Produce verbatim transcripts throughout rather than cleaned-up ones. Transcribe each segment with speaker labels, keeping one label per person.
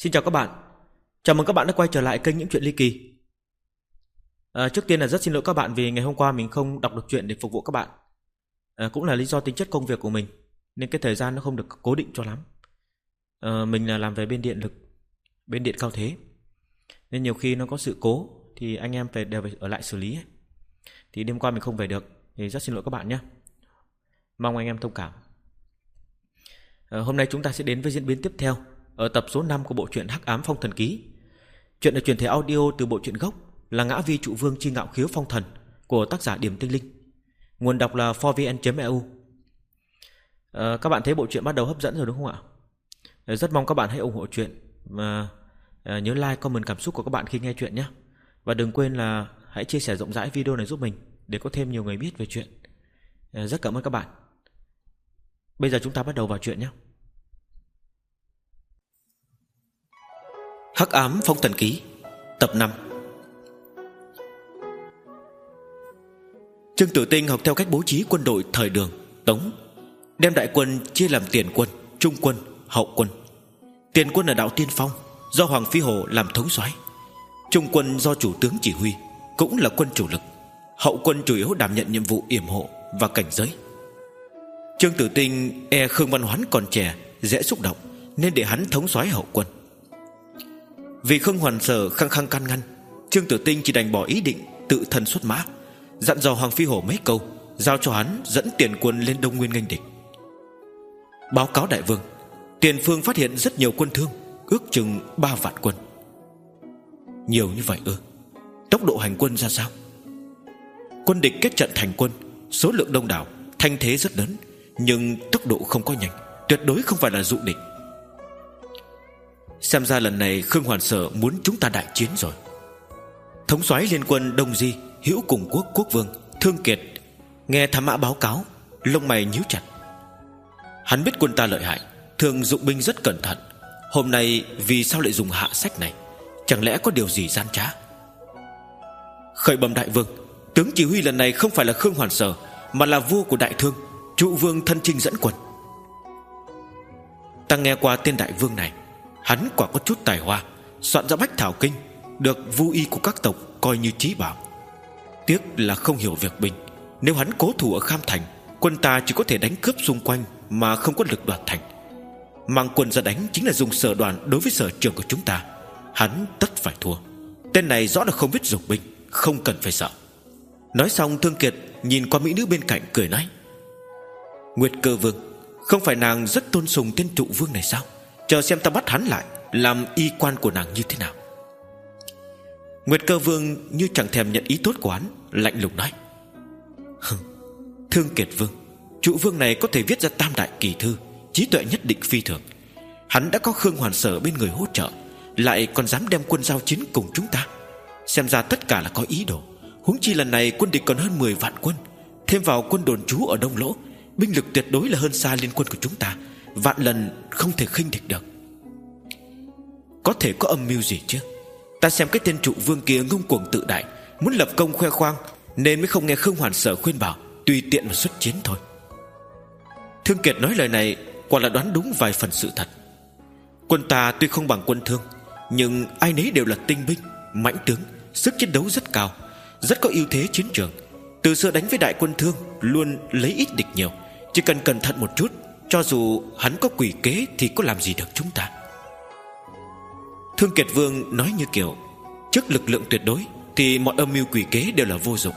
Speaker 1: Xin chào các bạn. Chào mừng các bạn đã quay trở lại kênh Những Chuyện Ly Kỳ. à, Trước tiên là rất xin lỗi các bạn vì ngày hôm qua mình không đọc được chuyện để phục vụ các bạn. à, Cũng là lý do tính chất công việc của mình, nên cái thời gian nó không được cố định cho lắm. à, Mình là làm về bên điện lực, bên điện cao thế, nên nhiều khi nó có sự cố thì anh em phải đều phải ở lại xử lý ấy. Thì đêm qua mình không về được, thì rất xin lỗi các bạn nhé. Mong anh em thông cảm. à, Hôm nay chúng ta sẽ đến với diễn biến tiếp theo ở tập số năm của bộ truyện Hắc Ám Phong Thần Ký. Chuyện được truyền thể audio từ bộ truyện gốc là Ngã Vi Trụ Vương Chi Ngạo Khiếu Phong Thần của tác giả Điểm Tinh Linh. Nguồn đọc là four v n chấm e u. à, Các bạn thấy bộ truyện bắt đầu hấp dẫn rồi đúng không ạ? à, Rất mong các bạn hãy ủng hộ truyện mà à, nhớ like, comment cảm xúc của các bạn khi nghe truyện nhé. Và đừng quên là hãy chia sẻ rộng rãi video này giúp mình, để có thêm nhiều người biết về truyện. à, Rất cảm ơn các bạn. Bây giờ chúng ta bắt đầu vào truyện nhé. Hắc Ám Phong Thần Ký tập năm. Trương Tử Tinh học theo cách bố trí quân đội thời Đường, Tống, đem đại quân chia làm tiền quân, trung quân, hậu quân. Tiền quân là đạo tiên phong, do Hoàng Phi Hổ làm thống soái. Trung quân do chủ tướng chỉ huy, cũng là quân chủ lực. Hậu quân chủ yếu đảm nhận nhiệm vụ yểm hộ và cảnh giới. Trương Tử Tinh e Khương Văn Hoán còn trẻ, dễ xúc động, nên để hắn thống soái hậu quân. Vì Khương Hoàn Sở khăng khăng can ngăn, Trương Tử Tinh chỉ đành bỏ ý định tự thân xuất mã, dặn dò Hoàng Phi Hổ mấy câu, giao cho hắn dẫn tiền quân lên Đông Nguyên nghênh địch. Báo cáo đại vương, tiền phương phát hiện rất nhiều quân thương, ước chừng ba vạn quân. Nhiều như vậy ư? Tốc độ hành quân ra sao? Quân địch kết trận thành quân, số lượng đông đảo, thanh thế rất lớn, nhưng tốc độ không có nhanh, tuyệt đối không phải là dụ địch. Xem ra lần này Khương Hoàn Sở muốn chúng ta đại chiến rồi. Thống soái liên quân Đông Di, Hữu Cùng Quốc Quốc Vương Thương Kiệt nghe thám mã báo cáo, lông mày nhíu chặt. Hắn biết quân ta lợi hại, thường dụng binh rất cẩn thận. Hôm nay vì sao lại dùng hạ sách này? Chẳng lẽ có điều gì gian trá? Khởi bẩm đại vương, tướng chỉ huy lần này không phải là Khương Hoàn Sở, mà là vua của Đại Thương, Trụ Vương Thân Trinh dẫn quân. Ta nghe qua tên đại vương này, hắn quả có chút tài hoa, soạn ra Bách Thảo Kinh, được vu y của các tộc coi như trí bảo. Tiếc là không hiểu việc binh. Nếu hắn cố thủ ở Kham Thành, quân ta chỉ có thể đánh cướp xung quanh mà không có lực đoạt thành. Mang quân ra đánh chính là dùng sở đoàn đối với sở trường của chúng ta. Hắn tất phải thua. Tên này rõ là không biết dùng binh, không cần phải sợ. Nói xong, Thương Kiệt nhìn qua mỹ nữ bên cạnh cười nói: Nguyệt Cơ Vương, không phải nàng rất tôn sùng tên Trụ Vương này sao? Chờ xem ta bắt hắn lại, làm y quan của nàng như thế nào. Nguyệt Cơ Vương như chẳng thèm nhận ý tốt của hắn, lạnh lùng nói: Thương Kiệt Vương, Trụ Vương này có thể viết ra tam đại kỳ thư, trí tuệ nhất định phi thường. Hắn đã có Khương Hoàn Sở bên người hỗ trợ, lại còn dám đem quân giao chiến cùng chúng ta. Xem ra tất cả là có ý đồ. Huống chi lần này quân địch còn hơn mười vạn quân, thêm vào quân đồn trú ở Đông Lỗ, binh lực tuyệt đối là hơn xa liên quân của chúng ta, vạn lần không thể khinh địch được. Có thể có âm mưu gì chứ? Ta xem cái tên Trụ Vương kia ngông cuồng tự đại, muốn lập công khoe khoang, nên mới không nghe Khương Hoàn Sở khuyên bảo, tùy tiện mà xuất chiến thôi. Thương Kiệt nói lời này quả là đoán đúng vài phần sự thật. Quân ta tuy không bằng quân Thương, nhưng ai nấy đều là tinh binh, mãnh tướng, sức chiến đấu rất cao, rất có ưu thế chiến trường. Từ xưa đánh với đại quân Thương luôn lấy ít địch nhiều, chỉ cần cẩn thận một chút, cho dù hắn có quỷ kế thì có làm gì được chúng ta. Thương Kiệt Vương nói như kiểu trước lực lượng tuyệt đối thì mọi âm mưu quỷ kế đều là vô dụng.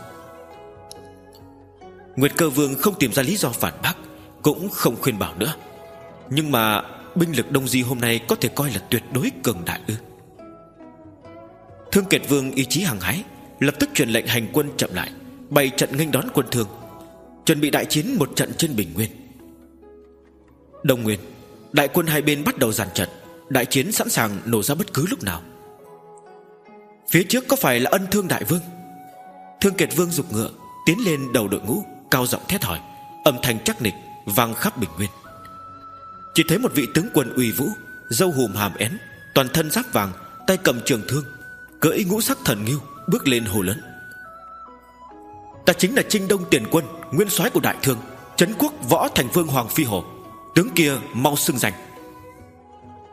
Speaker 1: Nguyệt Cơ Vương không tìm ra lý do phản bác, cũng không khuyên bảo nữa. Nhưng mà binh lực Đông Di hôm nay có thể coi là tuyệt đối cường đại ư? Thương Kiệt Vương ý chí hăng hái, lập tức truyền lệnh hành quân chậm lại, bày trận nghênh đón quân Thương, chuẩn bị đại chiến một trận trên Bình Nguyên. Đông Nguyên, đại quân hai bên bắt đầu dàn trận, đại chiến sẵn sàng nổ ra bất cứ lúc nào. Phía trước có phải là Ân Thương đại vương? Thương Kiệt Vương giục ngựa tiến lên đầu đội ngũ, cao giọng thét hỏi, âm thanh chắc nịch vang khắp Bình Nguyên. Chỉ thấy một vị tướng quân uy vũ, râu hùm hàm én, toàn thân giáp vàng, tay cầm trường thương, cưỡi ngũ sắc thần ngưu, bước lên hô lớn: Ta chính là Trinh Đông Tiền Quân, nguyên soái của Đại Thương, trấn quốc võ thành vương Hoàng Phi Hổ. Tướng kia mau xưng danh.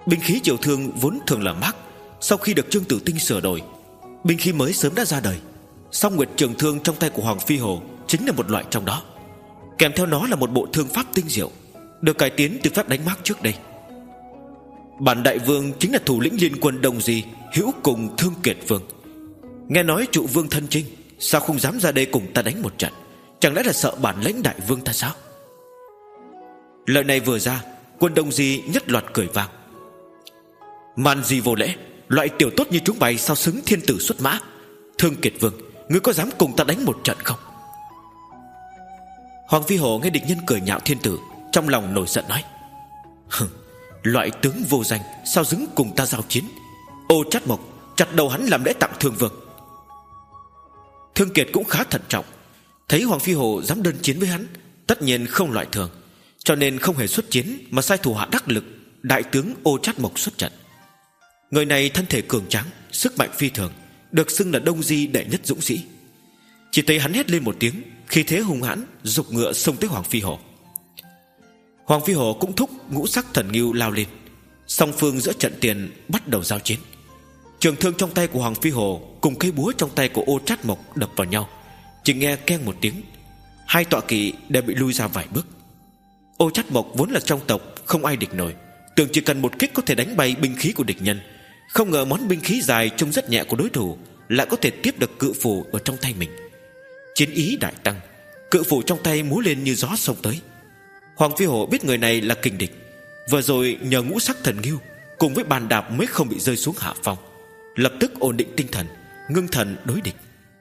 Speaker 2: Binh khí Triều Thương vốn thường là mác, sau khi được Trương Tử Tinh sửa đổi, binh khí mới sớm đã ra đời. Song Nguyệt Trường Thương trong tay của Hoàng Phi Hồ chính là một loại trong đó. Kèm theo nó là một bộ thương pháp tinh diệu, được cải tiến từ phép đánh mác trước đây. Bản Đại Vương chính là thủ lĩnh liên quân Đông Di, hữu cùng Thương Kiệt Vương. Nghe nói trụ vương thân chinh, sao không dám ra đây cùng ta đánh một trận? Chẳng lẽ là sợ bản lãnh Đại Vương ta sao? Lời này vừa ra, quân Đông Di nhất loạt cười vang. Man di vô lễ, loại tiểu tốt như chúng mày sao xứng thiên tử xuất mã? Thương Kiệt Vương, ngươi có dám cùng ta đánh một trận không? Hoàng Phi Hổ nghe địch nhân cười nhạo thiên tử, trong lòng nổi giận nói: loại tướng vô danh sao xứng cùng ta giao chiến? Ô Trát Mộc, chặt đầu hắn làm lễ tặng Thương Vương. Thương Kiệt cũng khá thận trọng, thấy Hoàng Phi Hổ dám đơn chiến với hắn, tất nhiên không loại thường, cho nên không hề xuất chiến, mà sai thủ hạ đắc lực đại tướng Ô Trát Mộc xuất trận. Người này thân thể cường tráng, sức mạnh phi thường, được xưng là Đông Di đệ nhất dũng sĩ. Chỉ thấy hắn hét lên một tiếng, khí thế hung hãn, giục ngựa xông tới Hoàng Phi Hổ. Hoàng Phi Hổ cũng thúc ngũ sắc thần ngưu lao lên. Song phương giữa trận tiền bắt đầu giao chiến. Trường thương trong tay của Hoàng Phi Hổ cùng cây búa trong tay của Ô Trát Mộc đập vào nhau, chỉ nghe keng một tiếng, hai tọa kỵ đều bị lui ra vài bước. Ô Trát Mộc vốn là trong tộc không ai địch nổi, tưởng chỉ cần một kích có thể đánh bay binh khí của địch nhân. Không ngờ món binh khí dài trông rất nhẹ của đối thủ lại có thể tiếp được cự phủ ở trong tay mình. Chiến ý đại tăng, cự phủ trong tay múa lên như gió xông tới. Hoàng Phi Hổ biết người này là kình địch, vừa rồi nhờ ngũ sắc thần ngưu cùng với bàn đạp mới không bị rơi xuống hạ phong, lập tức ổn định tinh thần, ngưng thần đối địch.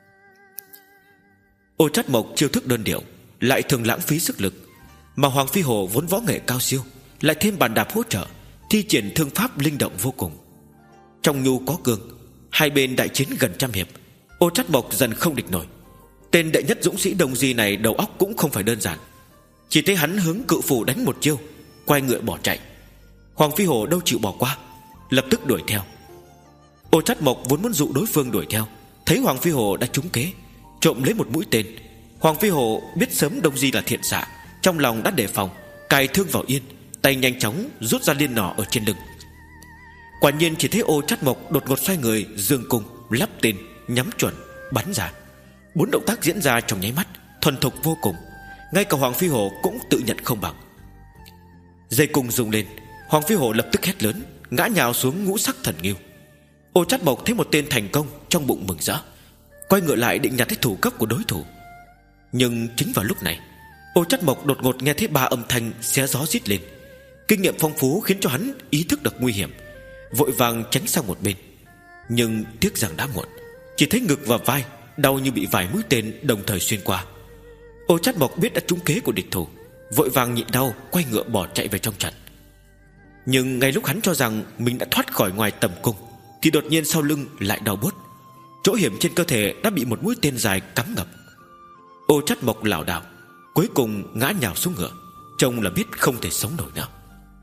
Speaker 2: Ô Trát Mộc chiêu thức đơn điệu, lại thường lãng phí sức lực, mà Hoàng Phi Hổ vốn võ nghệ cao siêu, lại thêm bàn đạp hỗ trợ, thi triển thương pháp linh động vô cùng. Trong nhu có cương, hai bên đại chiến gần trăm hiệp, Ô Trát Mộc dần không địch nổi. Tên đệ nhất dũng sĩ Đông Di này đầu óc cũng không phải đơn giản. Chỉ thấy hắn hướng cự phủ đánh một chiêu, quay ngựa bỏ chạy. Hoàng Phi Hổ đâu chịu bỏ qua, lập tức đuổi theo. Ô Trát Mộc vốn muốn dụ đối phương đuổi theo, thấy Hoàng Phi Hổ đã trúng kế, trộm lấy một mũi tên. Hoàng Phi Hổ biết sớm Đông Di là thiện xạ, trong lòng đã đề phòng, cài thương vào yên, tay nhanh chóng rút ra liên nỏ ở trên lưng. Quả nhiên chỉ thấy Ô Trát Mộc đột ngột xoay người, dương cung lắp tên, nhắm chuẩn, bắn ra. Bốn động tác diễn ra trong nháy mắt, thuần thục vô cùng, ngay cả Hoàng Phi Hổ cũng tự nhận không bằng. Dây cung rung lên, Hoàng Phi Hổ lập tức hét lớn, ngã nhào xuống ngũ sắc thần ngưu. Ô Trát Mộc thấy một tên thành công, trong bụng mừng rỡ, quay ngựa lại định nhặt lấy thủ cấp của đối thủ. Nhưng chính vào lúc này, Ô Trát Mộc đột ngột nghe thấy ba âm thanh xé gió rít lên. Kinh nghiệm phong phú khiến cho hắn ý thức được nguy hiểm, vội vàng tránh sang một bên. Nhưng tiếc rằng đã muộn, chỉ thấy ngực và vai đau như bị vài mũi tên đồng thời xuyên qua. Ô Trát Mộc biết đã trúng kế của địch thủ, vội vàng nhịn đau quay ngựa bỏ chạy về trong trận. Nhưng ngay lúc hắn cho rằng mình đã thoát khỏi ngoài tầm cung, thì đột nhiên sau lưng lại đau buốt. Chỗ hiểm trên cơ thể đã bị một mũi tên dài cắm ngập. Ô Trát Mộc lảo đảo, cuối cùng ngã nhào xuống ngựa, trông là biết không thể sống nổi nữa.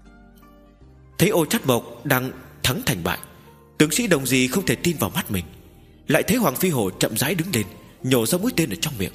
Speaker 2: Thấy Ô Trát Mộc đang thắng thành bại, tướng sĩ Đông Di không thể tin vào mắt mình. Lại thấy Hoàng Phi Hổ chậm rãi đứng lên, nhổ ra mũi tên ở trong miệng.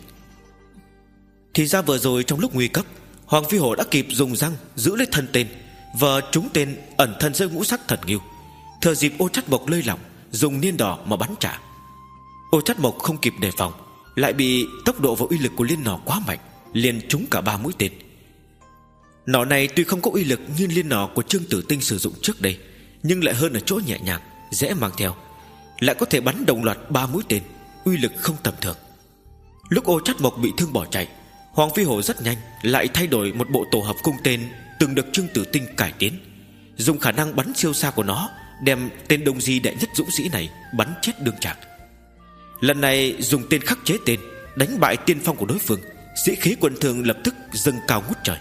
Speaker 2: Thì ra vừa rồi trong lúc nguy cấp, Hoàng Phi Hổ đã kịp dùng răng giữ lấy thân tên, và trúng tên ẩn thân dưới ngũ sắc thần ngưu. Thừa dịp Ô Trát Mộc lơi lỏng, dùng niên đỏ mà bắn trả. Ô Trát Mộc không kịp đề phòng, lại bị tốc độ và uy lực của liên nỏ quá mạnh, liền trúng cả ba mũi tên. Nỏ này tuy không có uy lực như liên nỏ của Trương Tử Tinh sử dụng trước đây, nhưng lại hơn ở chỗ nhẹ nhàng, dễ mang theo, lại có thể bắn đồng loạt ba mũi tên, uy lực không tầm thường. Lúc Ô Trát Mộc bị thương bỏ chạy, Hoàng Phi Hổ rất nhanh lại thay đổi một bộ tổ hợp cung tên từng được Trương Tử Tinh cải tiến, dùng khả năng bắn siêu xa của nó đem tên Đông Di đệ nhất dũng sĩ này bắn chết đương trạc. Lần này dùng tên khắc chế tên, đánh bại tiên phong của đối phương, sĩ khí quân thường lập tức dâng cao ngút trời.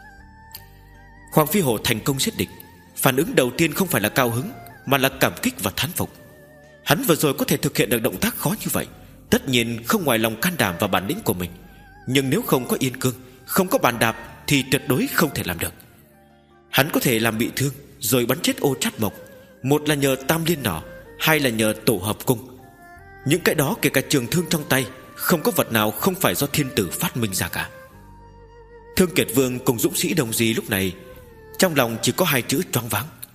Speaker 2: Hoàng Phi Hổ thành công giết địch, phản ứng đầu tiên không phải là cao hứng, mà là cảm kích và thán phục. Hắn vừa rồi có thể thực hiện được động tác khó như vậy, tất nhiên không ngoài lòng can đảm và bản lĩnh của mình. Nhưng nếu không có yên cương, không có bàn đạp, thì tuyệt đối không thể làm được. Hắn có thể làm bị thương rồi bắn chết Ô Trát Mộc, một là nhờ tam liên nỏ, hai là nhờ tổ hợp cung. Những cái đó kể cả trường thương trong tay, không có vật nào không phải do thiên tử phát minh ra cả. Thương Kiệt Vương cùng dũng sĩ Đông Di lúc này trong lòng chỉ có hai chữ choáng váng.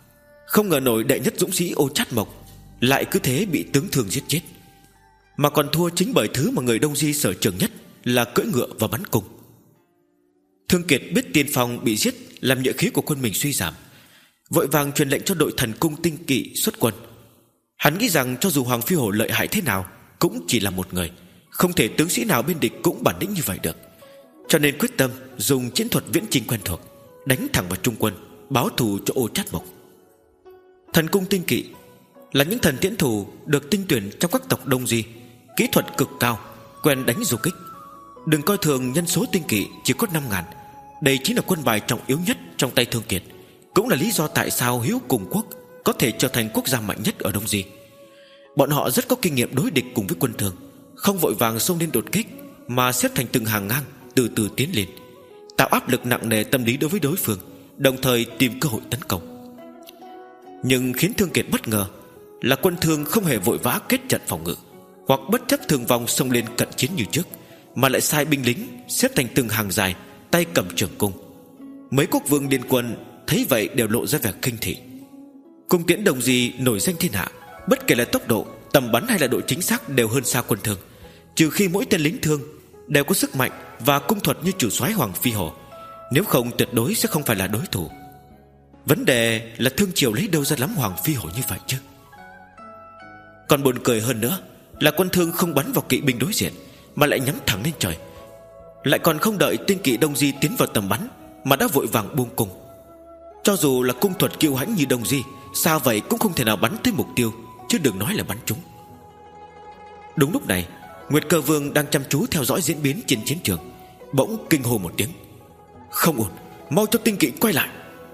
Speaker 2: Không ngờ nổi đệ nhất dũng sĩ Ô Trát Mộc lại cứ thế bị tướng thương giết chết, mà còn thua chính bởi thứ mà người Đông Di sở trường nhất là cưỡi ngựa và bắn cung. Thương Kiệt biết tiên phong bị giết làm nhuệ khí của quân mình suy giảm, vội vàng truyền lệnh cho đội thần cung tinh kỵ xuất quân. Hắn nghĩ rằng cho dù Hoàng Phi Hổ lợi hại thế nào cũng chỉ là một người, không thể tướng sĩ nào bên địch cũng bản lĩnh như vậy được, cho nên quyết tâm dùng chiến thuật viễn chinh quen thuộc, đánh thẳng vào trung quân, báo thù cho Ô Trát Mộc. Thần cung tinh kỵ là những thần tiễn thủ được tinh tuyển trong các tộc Đông Di, kỹ thuật cực cao, quen đánh du kích. Đừng coi thường nhân số tinh kỵ chỉ có năm ngàn. Đây chính là quân bài trọng yếu nhất trong tay Thương Kiệt, cũng là lý do tại sao Hiếu Cùng Quốc có thể trở thành quốc gia mạnh nhất ở Đông Di. Bọn họ rất có kinh nghiệm đối địch cùng với quân Thương, không vội vàng xông lên đột kích, mà xếp thành từng hàng ngang, từ từ tiến lên, tạo áp lực nặng nề tâm lý đối với đối phương, đồng thời tìm cơ hội tấn công. Nhưng khiến Thương Kiệt bất ngờ là quân Thương không hề vội vã kết trận phòng ngự, hoặc bất chấp thương vong xông lên cận chiến như trước, mà lại sai binh lính xếp thành từng hàng dài, tay cầm trường cung. Mấy quốc vương liên quân thấy vậy đều lộ ra vẻ khinh thị. Cung tiễn Đông Di nổi danh thiên hạ, bất kể là tốc độ, tầm bắn hay là độ chính xác đều hơn xa quân Thương, trừ khi mỗi tên lính Thương đều có sức mạnh và cung thuật như chủ soái Hoàng Phi Hổ, nếu không tuyệt đối sẽ không phải là đối thủ. Vấn đề là Thương Triều lấy đâu ra lắm Hoàng Phi Hổ như vậy chứ? Còn buồn cười hơn nữa là quân Thương không bắn vào kỵ binh đối diện, mà lại nhắm thẳng lên trời, lại còn không đợi tinh kỵ Đông Di tiến vào tầm bắn mà đã vội vàng buông cung. Cho dù là cung thuật kiêu hãnh như Đông Di, sao vậy cũng không thể nào bắn tới mục tiêu, chứ đừng nói là bắn trúng. Đúng lúc này, Nguyệt Cơ Vương đang chăm chú theo dõi diễn biến trên chiến trường, bỗng kinh hô một tiếng: không ổn, mau cho tinh kỵ quay lại.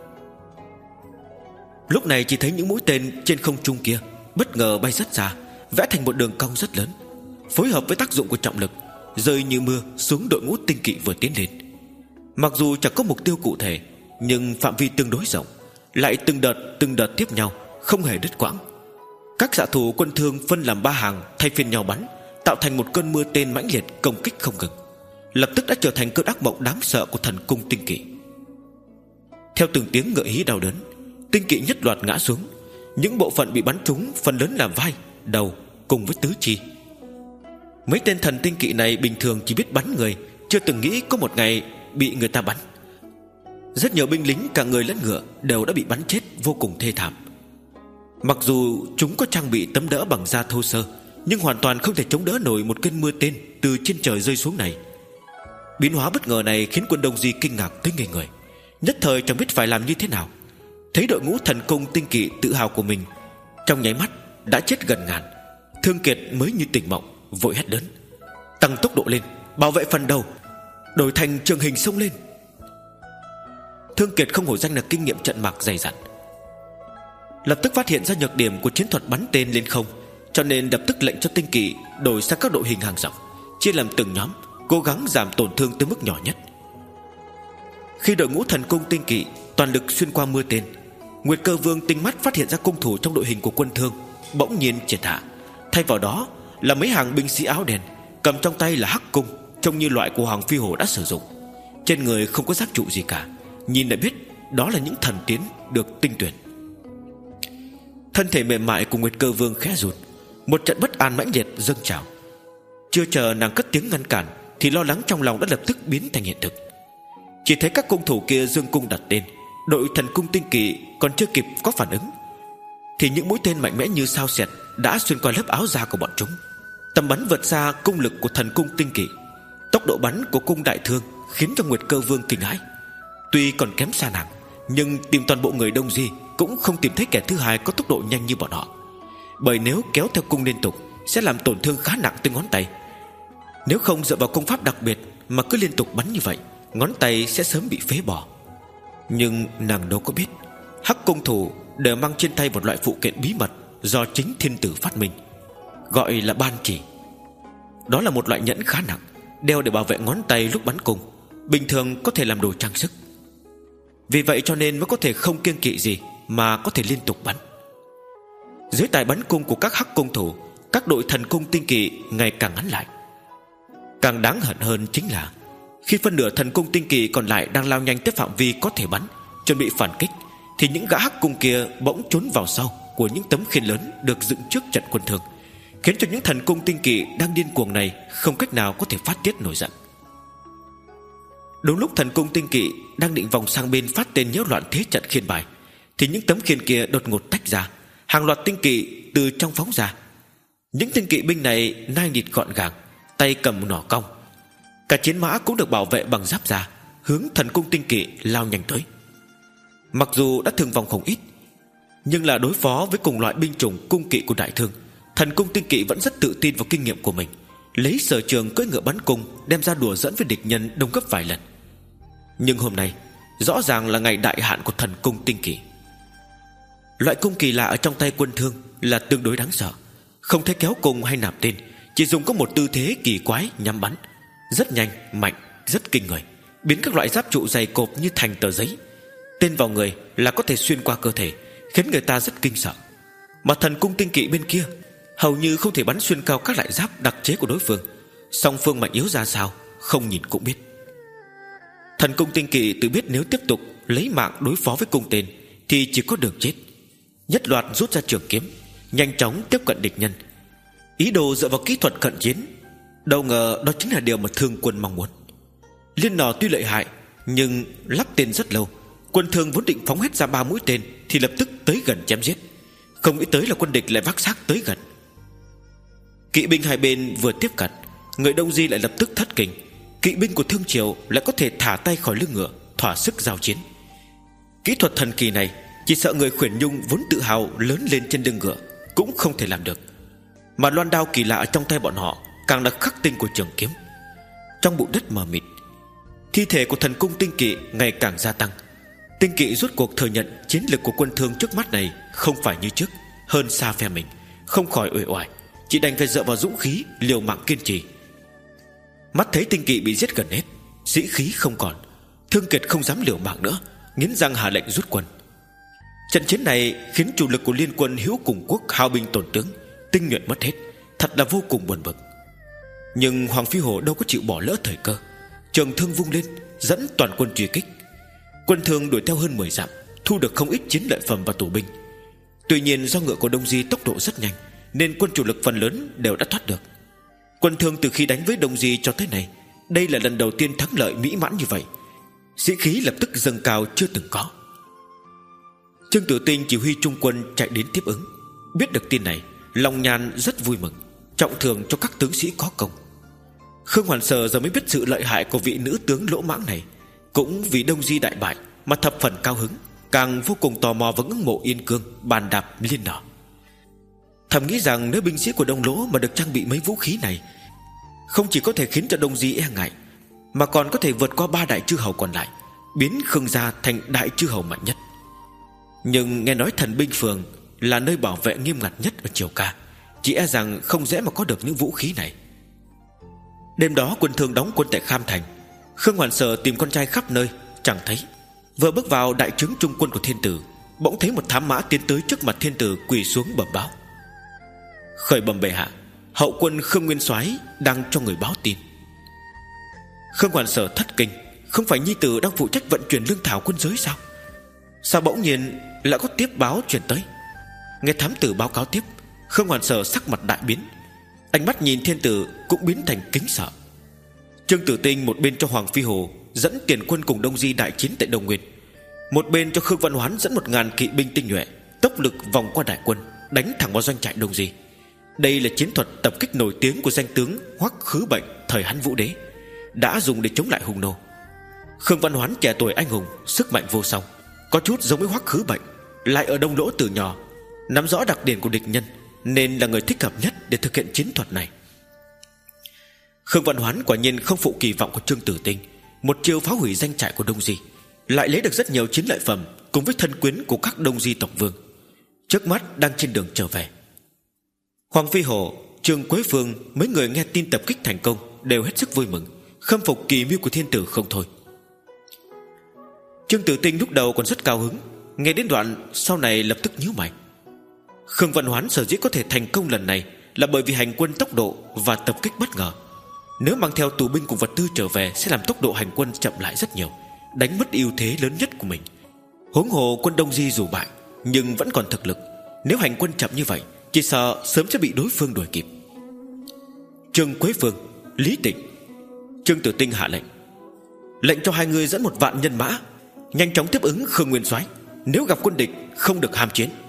Speaker 2: Lúc này chỉ thấy những mũi tên trên không trung kia bất ngờ bay rất xa, vẽ thành một đường cong rất lớn, phối hợp với tác dụng của trọng lực, rơi như mưa xuống đội ngũ tinh kỵ vừa tiến lên. Mặc dù chẳng có mục tiêu cụ thể, nhưng phạm vi tương đối rộng, lại từng đợt từng đợt tiếp nhau, không hề đứt quãng. Các xạ thủ quân Thương phân làm ba hàng thay phiên nhau bắn, tạo thành một cơn mưa tên mãnh liệt công kích không ngừng, lập tức đã trở thành cơn ác mộng đáng sợ của thần cung tinh kỵ. Theo từng tiếng ngựa hí đau đớn, tinh kỵ nhất loạt ngã xuống, những bộ phận bị bắn trúng phần lớn là vai, đầu cùng với tứ chi. Mấy tên thần tinh kỵ này bình thường chỉ biết bắn người, chưa từng nghĩ có một ngày bị người ta bắn. Rất nhiều binh lính cả người lẫn ngựa đều đã bị bắn chết vô cùng thê thảm. Mặc dù chúng có trang bị tấm đỡ bằng da thô sơ, nhưng hoàn toàn không thể chống đỡ nổi một cơn mưa tên từ trên trời rơi xuống này. Biến hóa bất ngờ này khiến quân Đông Di kinh ngạc tới ngây người, nhất thời chẳng biết phải làm như thế nào. Thấy đội ngũ thần công tinh kỵ tự hào của mình trong nháy mắt đã chết gần ngàn, Thương Kiệt mới như tỉnh mộng, vội hét lớn: tăng tốc độ lên, bảo vệ phần đầu, đổi thành trường hình xông lên. Thương Kiệt không hổ danh là kinh nghiệm trận mạc dày dặn, lập tức phát hiện ra nhược điểm của chiến thuật bắn tên lên không, cho nên lập tức lệnh cho tinh kỵ đổi sang các đội hình hàng dọc, chia làm từng nhóm, cố gắng giảm tổn thương tới mức nhỏ nhất. Khi đội ngũ thần cung tinh kỵ toàn lực xuyên qua mưa tên, Nguyệt Cơ Vương tinh mắt phát hiện ra cung thủ trong đội hình của quân Thương bỗng nhiên triệt hạ, thay vào đó là mấy hàng binh sĩ áo đen, cầm trong tay là hắc cung, trông như loại của Hoàng Phi Hổ đã sử dụng, trên người không có giáp trụ gì cả, nhìn lại biết đó là những thần tiến được tinh tuyển. Thân thể mềm mại của Nguyệt Cơ Vương khẽ rụt, một trận bất an mãnh liệt dâng trào. Chưa chờ nàng cất tiếng ngăn cản thì lo lắng trong lòng đã lập tức biến thành hiện thực. Chỉ thấy các cung thủ kia dương cung đặt tên, đội thần cung tinh kỵ còn chưa kịp có phản ứng thì những mũi tên mạnh mẽ như sao xẹt đã xuyên qua lớp áo da của bọn chúng, tầm bắn vượt xa cung lực của thần cung tinh kỵ. Tốc độ bắn của cung đại thương khiến cho Nguyệt Cơ Vương kinh hãi. Tuy còn kém xa nàng, nhưng tìm toàn bộ người Đông Di cũng không tìm thấy kẻ thứ hai có tốc độ nhanh như bọn họ, bởi nếu kéo theo cung liên tục sẽ làm tổn thương khá nặng tới ngón tay. Nếu không dựa vào công pháp đặc biệt mà cứ liên tục bắn như vậy, ngón tay sẽ sớm bị phế bỏ. Nhưng nàng đâu có biết, hắc cung thủ đều mang trên tay một loại phụ kiện bí mật do chính thiên tử phát minh, gọi là ban chỉ. Đó là một loại nhẫn khá nặng, đeo để bảo vệ ngón tay lúc bắn cung, bình thường có thể làm đồ trang sức. Vì vậy cho nên mới có thể không kiêng kỵ gì mà có thể liên tục bắn. Dưới tài bắn cung của các hắc cung thủ, các đội thần cung tinh kỵ ngày càng ngắn lại. Càng đáng hận hơn chính là khi phân nửa thần cung tinh kỵ còn lại đang lao nhanh tới phạm vi có thể bắn, chuẩn bị phản kích, thì những gã hắc cung kia bỗng trốn vào sau của những tấm khiên lớn được dựng trước trận quân Thương, khiến cho những thần cung tinh kỵ đang điên cuồng này không cách nào có thể phát tiết nổi giận. Đúng lúc thần cung tinh kỵ đang định vòng sang bên phát tên nhiễu loạn thế trận khiên bài, thì những tấm khiên kia đột ngột tách ra, hàng loạt tinh kỵ từ trong phóng ra. Những tinh kỵ binh này nai nịt gọn gàng, tay cầm nỏ cong. Cả chiến mã cũng được bảo vệ bằng giáp da, hướng thần cung tinh kỵ lao nhanh tới. Mặc dù đã thương vong không ít, nhưng là đối phó với cùng loại binh chủng cung kỵ của Đại Thương, thần cung tinh kỵ vẫn rất tự tin vào kinh nghiệm của mình, lấy sở trường cưỡi ngựa bắn cung đem ra đùa dẫn với địch nhân đông gấp vài lần. Nhưng hôm nay rõ ràng là ngày đại hạn của thần cung tinh kỵ. Loại cung kỳ lạ ở trong tay quân Thương là tương đối đáng sợ, không thể kéo cung hay nạp tên, chỉ dùng có một tư thế kỳ quái nhắm bắn, rất nhanh, mạnh, rất kinh người, biến các loại giáp trụ dày cộp như thành tờ giấy. Tên vào người là có thể xuyên qua cơ thể, khiến người ta rất kinh sợ. Mà thần cung tinh kỵ bên kia hầu như không thể bắn xuyên cao các loại giáp đặc chế của đối phương. Song phương mạnh yếu ra sao không nhìn cũng biết. Thần cung tinh kỵ tự biết nếu tiếp tục lấy mạng đối phó với cung tên thì chỉ có đường chết. Nhất loạt rút ra trường kiếm, nhanh chóng tiếp cận địch nhân, ý đồ dựa vào kỹ thuật cận chiến. Đâu ngờ đó chính là điều mà Thương quân mong muốn. Liên nỏ tuy lợi hại, nhưng lắp tên rất lâu. Quân Thương vốn định phóng hết ra ba mũi tên thì lập tức tới gần chém giết, không nghĩ tới là quân địch lại vác xác tới gần. Kỵ binh hai bên vừa tiếp cận, người Đông Di lại lập tức thất kinh. Kỵ binh của Thương Triều lại có thể thả tay khỏi lưng ngựa, thỏa sức giao chiến. Kỹ thuật thần kỳ này chỉ sợ người Khuyển Nhung vốn tự hào lớn lên trên lưng ngựa cũng không thể làm được. Mà loan đao kỳ lạ trong tay bọn họ càng là khắc tinh của trường kiếm. Trong bụi đất mờ mịt, thi thể của thần cung tinh kỵ ngày càng gia tăng. Tinh kỵ rốt cuộc thừa nhận chiến lực của quân Thương trước mắt này không phải như trước, hơn xa phe mình, không khỏi uể oải, chỉ đành phải dựa vào dũng khí liều mạng kiên trì. Mắt thấy tinh kỵ bị giết gần hết, sĩ khí không còn, Thương Kiệt không dám liều mạng nữa, nghiến răng hạ lệnh rút quân. Trận chiến này khiến chủ lực của liên quân Hữu Cùng Quốc hao binh tổn tướng, tinh nhuệ mất hết, thật là vô cùng buồn bực. Nhưng Hoàng Phi Hổ đâu có chịu bỏ lỡ thời cơ, trường thương vung lên dẫn toàn quân truy kích. Quân Thương đuổi theo hơn mười dặm, thu được không ít chiến lợi phẩm và tù binh. Tuy nhiên do ngựa của Đông Di tốc độ rất nhanh, nên quân chủ lực phần lớn đều đã thoát được. Quân Thương từ khi đánh với Đông Di cho tới nay, đây là lần đầu tiên thắng lợi mỹ mãn như vậy, sĩ khí lập tức dâng cao chưa từng có. Trương Tử Tinh chỉ huy trung quân chạy đến tiếp ứng. Biết được tin này, Long Nhan rất vui mừng, trọng thưởng cho các tướng sĩ có công. Khương Hoàn Sở giờ mới biết sự lợi hại của vị nữ tướng lỗ mãng này, cũng vì Đông Di đại bại mà thập phần cao hứng, càng vô cùng tò mò và ngưỡng mộ Yên Cương, bàn đạp, liên nỏ. Thầm nghĩ rằng nếu binh sĩ của Đông Lỗ mà được trang bị mấy vũ khí này, không chỉ có thể khiến cho Đông Di e ngại, mà còn có thể vượt qua ba đại chư hầu còn lại, biến Khương gia thành đại chư hầu mạnh nhất. Nhưng nghe nói thần binh phường là nơi bảo vệ nghiêm ngặt nhất ở Triều Ca, chỉ e rằng không dễ mà có được những vũ khí này. Đêm đó quân Thương đóng quân tại Kham Thành. Khương Hoàn Sở tìm con trai khắp nơi chẳng thấy. Vừa bước vào đại trướng trung quân của thiên tử, bỗng thấy một thám mã tiến tới trước mặt thiên tử, quỳ xuống bẩm báo: khởi bẩm bệ hạ, hậu quân Khương Nguyên Soái đang cho người báo tin. Khương Hoàn Sở thất kinh, không phải nhi tử đang phụ trách vận chuyển lương thảo quân giới sao? Sao bỗng nhiên lại có tiếp báo truyền tới? Nghe thám tử báo cáo tiếp, Khương Hoàn Sở sắc mặt đại biến, ánh mắt nhìn thiên tử cũng biến thành kính sợ. Trương Tử Tinh một bên cho Hoàng Phi Hồ dẫn tiền quân cùng Đông Di đại chiến tại Đông Nguyên, một bên cho Khương Văn Hoán dẫn một ngàn kỵ binh tinh nhuệ tốc lực vòng qua đại quân, đánh thẳng vào doanh trại Đông Di. Đây là chiến thuật tập kích nổi tiếng của danh tướng Hoắc Khứ Bệnh thời Hán Vũ Đế, đã dùng để chống lại hung nô. Khương Văn Hoán trẻ tuổi anh hùng, sức mạnh vô song, có chút giống với Hoắc Khứ Bệnh, lại ở Đông Lỗ từ nhỏ, nắm rõ đặc điểm của địch nhân, nên là người thích hợp nhất để thực hiện chiến thuật này. Khương Văn Hoán quả nhiên không phụ kỳ vọng của Trương Tử Tinh, một chiêu phá hủy danh trại của Đông Di, lại lấy được rất nhiều chiến lợi phẩm cùng với thân quyến của các Đông Di tộc vương. Trước mắt đang trên đường trở về. Hoàng Phi Hổ, Trương Quế Phương, mấy người nghe tin tập kích thành công đều hết sức vui mừng, khâm phục kỳ mưu của thiên tử không thôi. Trương Tử Tinh lúc đầu còn rất cao hứng, nghe đến đoạn sau này lập tức nhíu mày. Khương Văn Hoán sở dĩ có thể thành công lần này là bởi vì hành quân tốc độ và tập kích bất ngờ. Nếu mang theo tù binh cùng vật tư trở về sẽ làm tốc độ hành quân chậm lại rất nhiều, đánh mất ưu thế lớn nhất của mình. Huống hồ quân Đông Di dù bại nhưng vẫn còn thực lực, nếu hành quân chậm như vậy chỉ sợ sớm sẽ bị đối phương đuổi kịp. Trương Quế Phương, Lý Tịnh. Trương Tử Tinh hạ lệnh: lệnh cho hai người dẫn một vạn nhân mã nhanh chóng tiếp ứng Khương Nguyên Soái, nếu gặp quân địch không được ham chiến.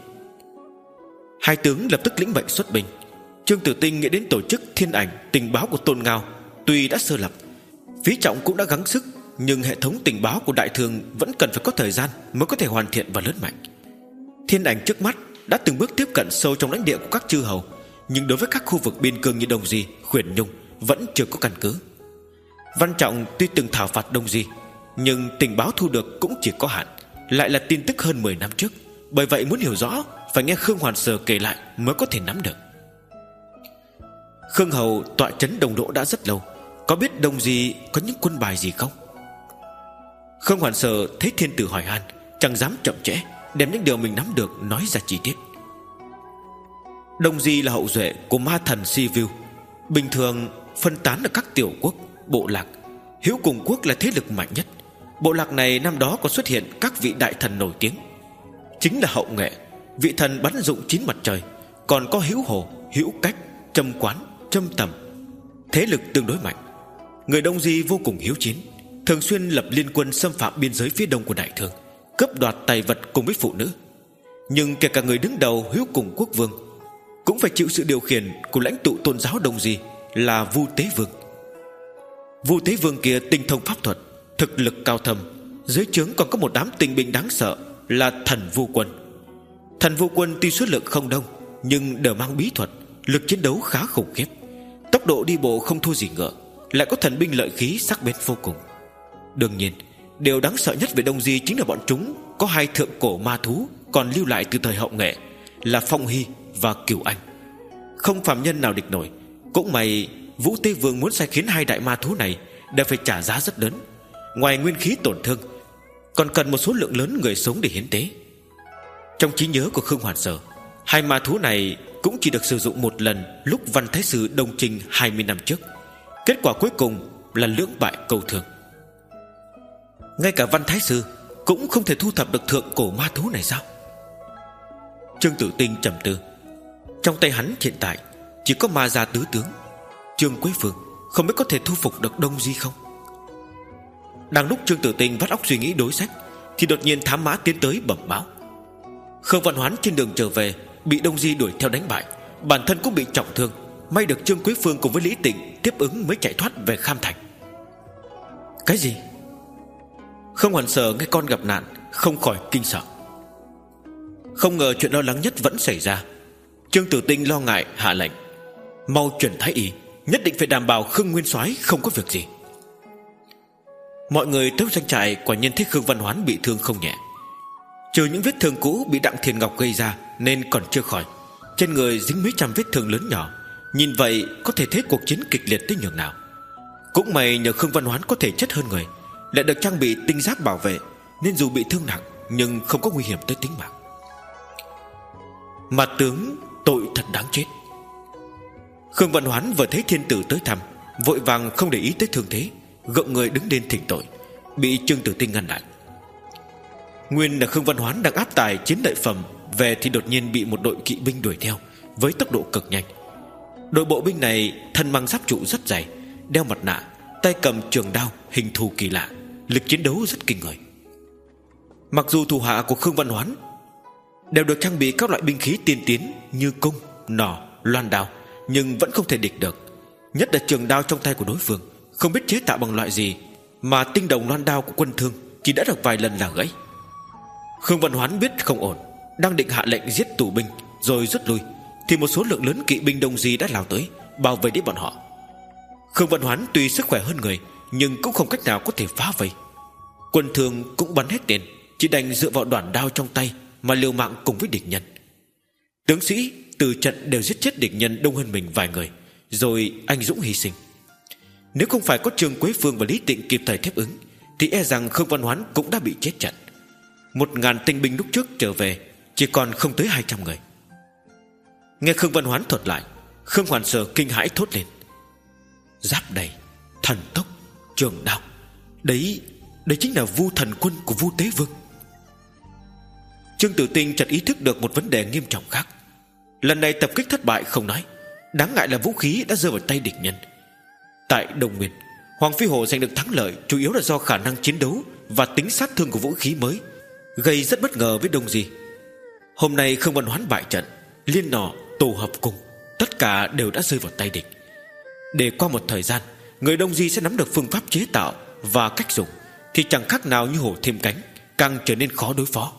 Speaker 2: Hai tướng lập tức lĩnh mệnh xuất binh. Trương Tử Tinh nghĩ đến tổ chức Thiên Ảnh tình báo của Tôn Ngao, tuy đã sơ lập, Phí Trọng cũng đã gắng sức, nhưng hệ thống tình báo của Đại Thương vẫn cần phải có thời gian mới có thể hoàn thiện và lớn mạnh. Thiên Ảnh trước mắt đã từng bước tiếp cận sâu trong lãnh địa của các chư hầu, nhưng đối với các khu vực biên cương như Đông Di, Khuyển Nhung vẫn chưa có căn cứ. Văn Trọng tuy từng thảo phạt Đông Di, nhưng tình báo thu được cũng chỉ có hạn, lại là tin tức hơn mười năm trước. Bởi vậy muốn hiểu rõ phải nghe Khương Hoàn Sở kể lại mới có thể nắm được. Khương Hầu tọa trấn Đồng Đỗ đã rất lâu, có biết Đông Di có những quân bài gì không? Khương Hoàn Sở thấy thiên tử hỏi han, chẳng dám chậm trễ, đem những điều mình nắm được nói ra chi tiết. Đông Di là hậu duệ của ma thần Sivu, bình thường phân tán ở các tiểu quốc, bộ lạc. Hữu Cùng Quốc là thế lực mạnh nhất. Bộ lạc này năm đó có xuất hiện các vị đại thần nổi tiếng, chính là Hậu Nghệ, vị thần bắn dụng chín mặt trời, còn có Hữu Hồ, Hữu Cách, Trâm Quán, Trâm Tầm. Thế lực tương đối mạnh. Người Đông Di vô cùng hiếu chiến, thường xuyên lập liên quân xâm phạm biên giới phía đông của Đại Thương, cướp đoạt tài vật cùng với phụ nữ. Nhưng kể cả người đứng đầu Hữu Cùng Quốc vương cũng phải chịu sự điều khiển của lãnh tụ tôn giáo Đông Di là Vu Tế Vương. Vu Tế Vương kia tinh thông pháp thuật, thực lực cao thâm, dưới trướng còn có một đám tinh binh đáng sợ là Thần Vu Quân. Thần Vu Quân tuy số lượng không đông, nhưng đều mang bí thuật, lực chiến đấu khá khủng khiếp, tốc độ đi bộ không thua gì ngựa, lại có thần binh lợi khí sắc bén vô cùng. Đương nhiên, điều đáng sợ nhất về Đông Di chính là bọn chúng có hai thượng cổ ma thú còn lưu lại từ thời Hậu Nghệ, là Phong Hy và Cửu Anh. Không phàm nhân nào địch nổi. Cũng may Vũ Tế Vương muốn sai khiến hai đại ma thú này đều phải trả giá rất lớn. Ngoài nguyên khí tổn thương, còn cần một số lượng lớn người sống để hiến tế. Trong trí nhớ của Khương Hoàn Sở, hai ma thú này cũng chỉ được sử dụng một lần lúc Văn Thái Sư Đông Trinh hai mươi năm trước. Kết quả cuối cùng là lưỡng bại câu thương. Ngay cả Văn Thái Sư cũng không thể thu thập được thượng cổ ma thú này sao? Trương Tử Tinh trầm tư. Trong tay hắn hiện tại chỉ có ma gia tứ tướng Trương Quế Phương, không biết có thể thu phục được Đông Di không. Đang lúc Trương Tử Tinh vắt óc suy nghĩ đối sách, thì đột nhiên thám mã tiến tới bẩm báo: Khương Văn Hoán trên đường trở về bị Đông Di đuổi theo đánh bại, bản thân cũng bị trọng thương. May được Trương Quế Phương cùng với Lý Tịnh tiếp ứng mới chạy thoát về Kham Thành. Cái gì? Khương Hoàn Sở nghe con gặp nạn không khỏi kinh sợ. Không ngờ chuyện lo lắng nhất vẫn xảy ra. Trương Tử Tinh lo ngại hạ lệnh: mau chuyển thái y, nhất định phải đảm bảo Khương Nguyên Soái không có việc gì. Mọi người tới doanh trại quả nhiên thấy Khương Văn Hoán bị thương không nhẹ. Trừ những vết thương cũ bị Đặng Thiền Ngọc gây ra nên còn chưa khỏi, trên người dính mấy trăm vết thương lớn nhỏ, nhìn vậy có thể thấy cuộc chiến kịch liệt tới nhường nào. Cũng may nhờ Khương Văn Hoán có thể chất hơn người, lại được trang bị tinh giáp bảo vệ, nên dù bị thương nặng nhưng không có nguy hiểm tới tính mạng. Mà tướng tội thật đáng chết. Khương Văn Hoán vừa thấy thiên tử tới thăm, vội vàng không để ý tới thương thế, gượng người đứng lên thỉnh tội, bị Trương Tử Tinh ngăn lại. Nguyên là Khương Văn Hoán đang áp tải chiến lợi phẩm về thì đột nhiên bị một đội kỵ binh đuổi theo với tốc độ cực nhanh. Đội bộ binh này thân mang giáp trụ rất dày, đeo mặt nạ, tay cầm trường đao hình thù kỳ lạ, lực chiến đấu rất kinh người. Mặc dù thủ hạ của Khương Văn Hoán đều được trang bị các loại binh khí tiên tiến như cung, nỏ, loan đao, nhưng vẫn không thể địch được. Nhất là trường đao trong tay của đối phương không biết chế tạo bằng loại gì, mà tinh đồng loan đao của quân Thương chỉ đã được vài lần là gãy. Khương Văn Hoán biết không ổn, đang định hạ lệnh giết tù binh rồi rút lui, thì một số lượng lớn kỵ binh Đông Di đã lao tới bao vây đến bọn họ. Khương Văn Hoán tuy sức khỏe hơn người, nhưng cũng không cách nào có thể phá vây. Quân Thương cũng bắn hết tên, chỉ đành dựa vào đoạn đao trong tay mà liều mạng cùng với địch nhân. Tướng sĩ từ trận đều giết chết địch nhân đông hơn mình vài người, rồi anh dũng hy sinh. Nếu không phải có Trương Quế Phương và Lý Tịnh kịp thời tiếp ứng, thì e rằng Khương Văn Hoán cũng đã bị chết trận. Một ngàn tinh binh lúc trước trở về chỉ còn không tới hai trăm người. Nghe Khương Văn Hoán thuật lại, Khương Hoàn Sở kinh hãi thốt lên: giáp đầy, thần tốc, trường đao, đấy, đấy chính là Vu Thần Quân của Vu Tế Vương. Trương Tử Tinh chợt ý thức được một vấn đề nghiêm trọng khác. Lần này tập kích thất bại không nói, đáng ngại là vũ khí đã rơi vào tay địch nhân. Tại Đông Nguyên, Hoàng Phi Hổ giành được thắng lợi chủ yếu là do khả năng chiến đấu và tính sát thương của vũ khí mới, gây rất bất ngờ với Đông Di. Hôm nay Khương Văn Hoán bại trận, liên nỏ, tổ hợp cung, tất cả đều đã rơi vào tay địch. Để qua một thời gian, người Đông Di sẽ nắm được phương pháp chế tạo và cách dùng, thì chẳng khác nào như hổ thêm cánh, càng trở nên khó đối phó.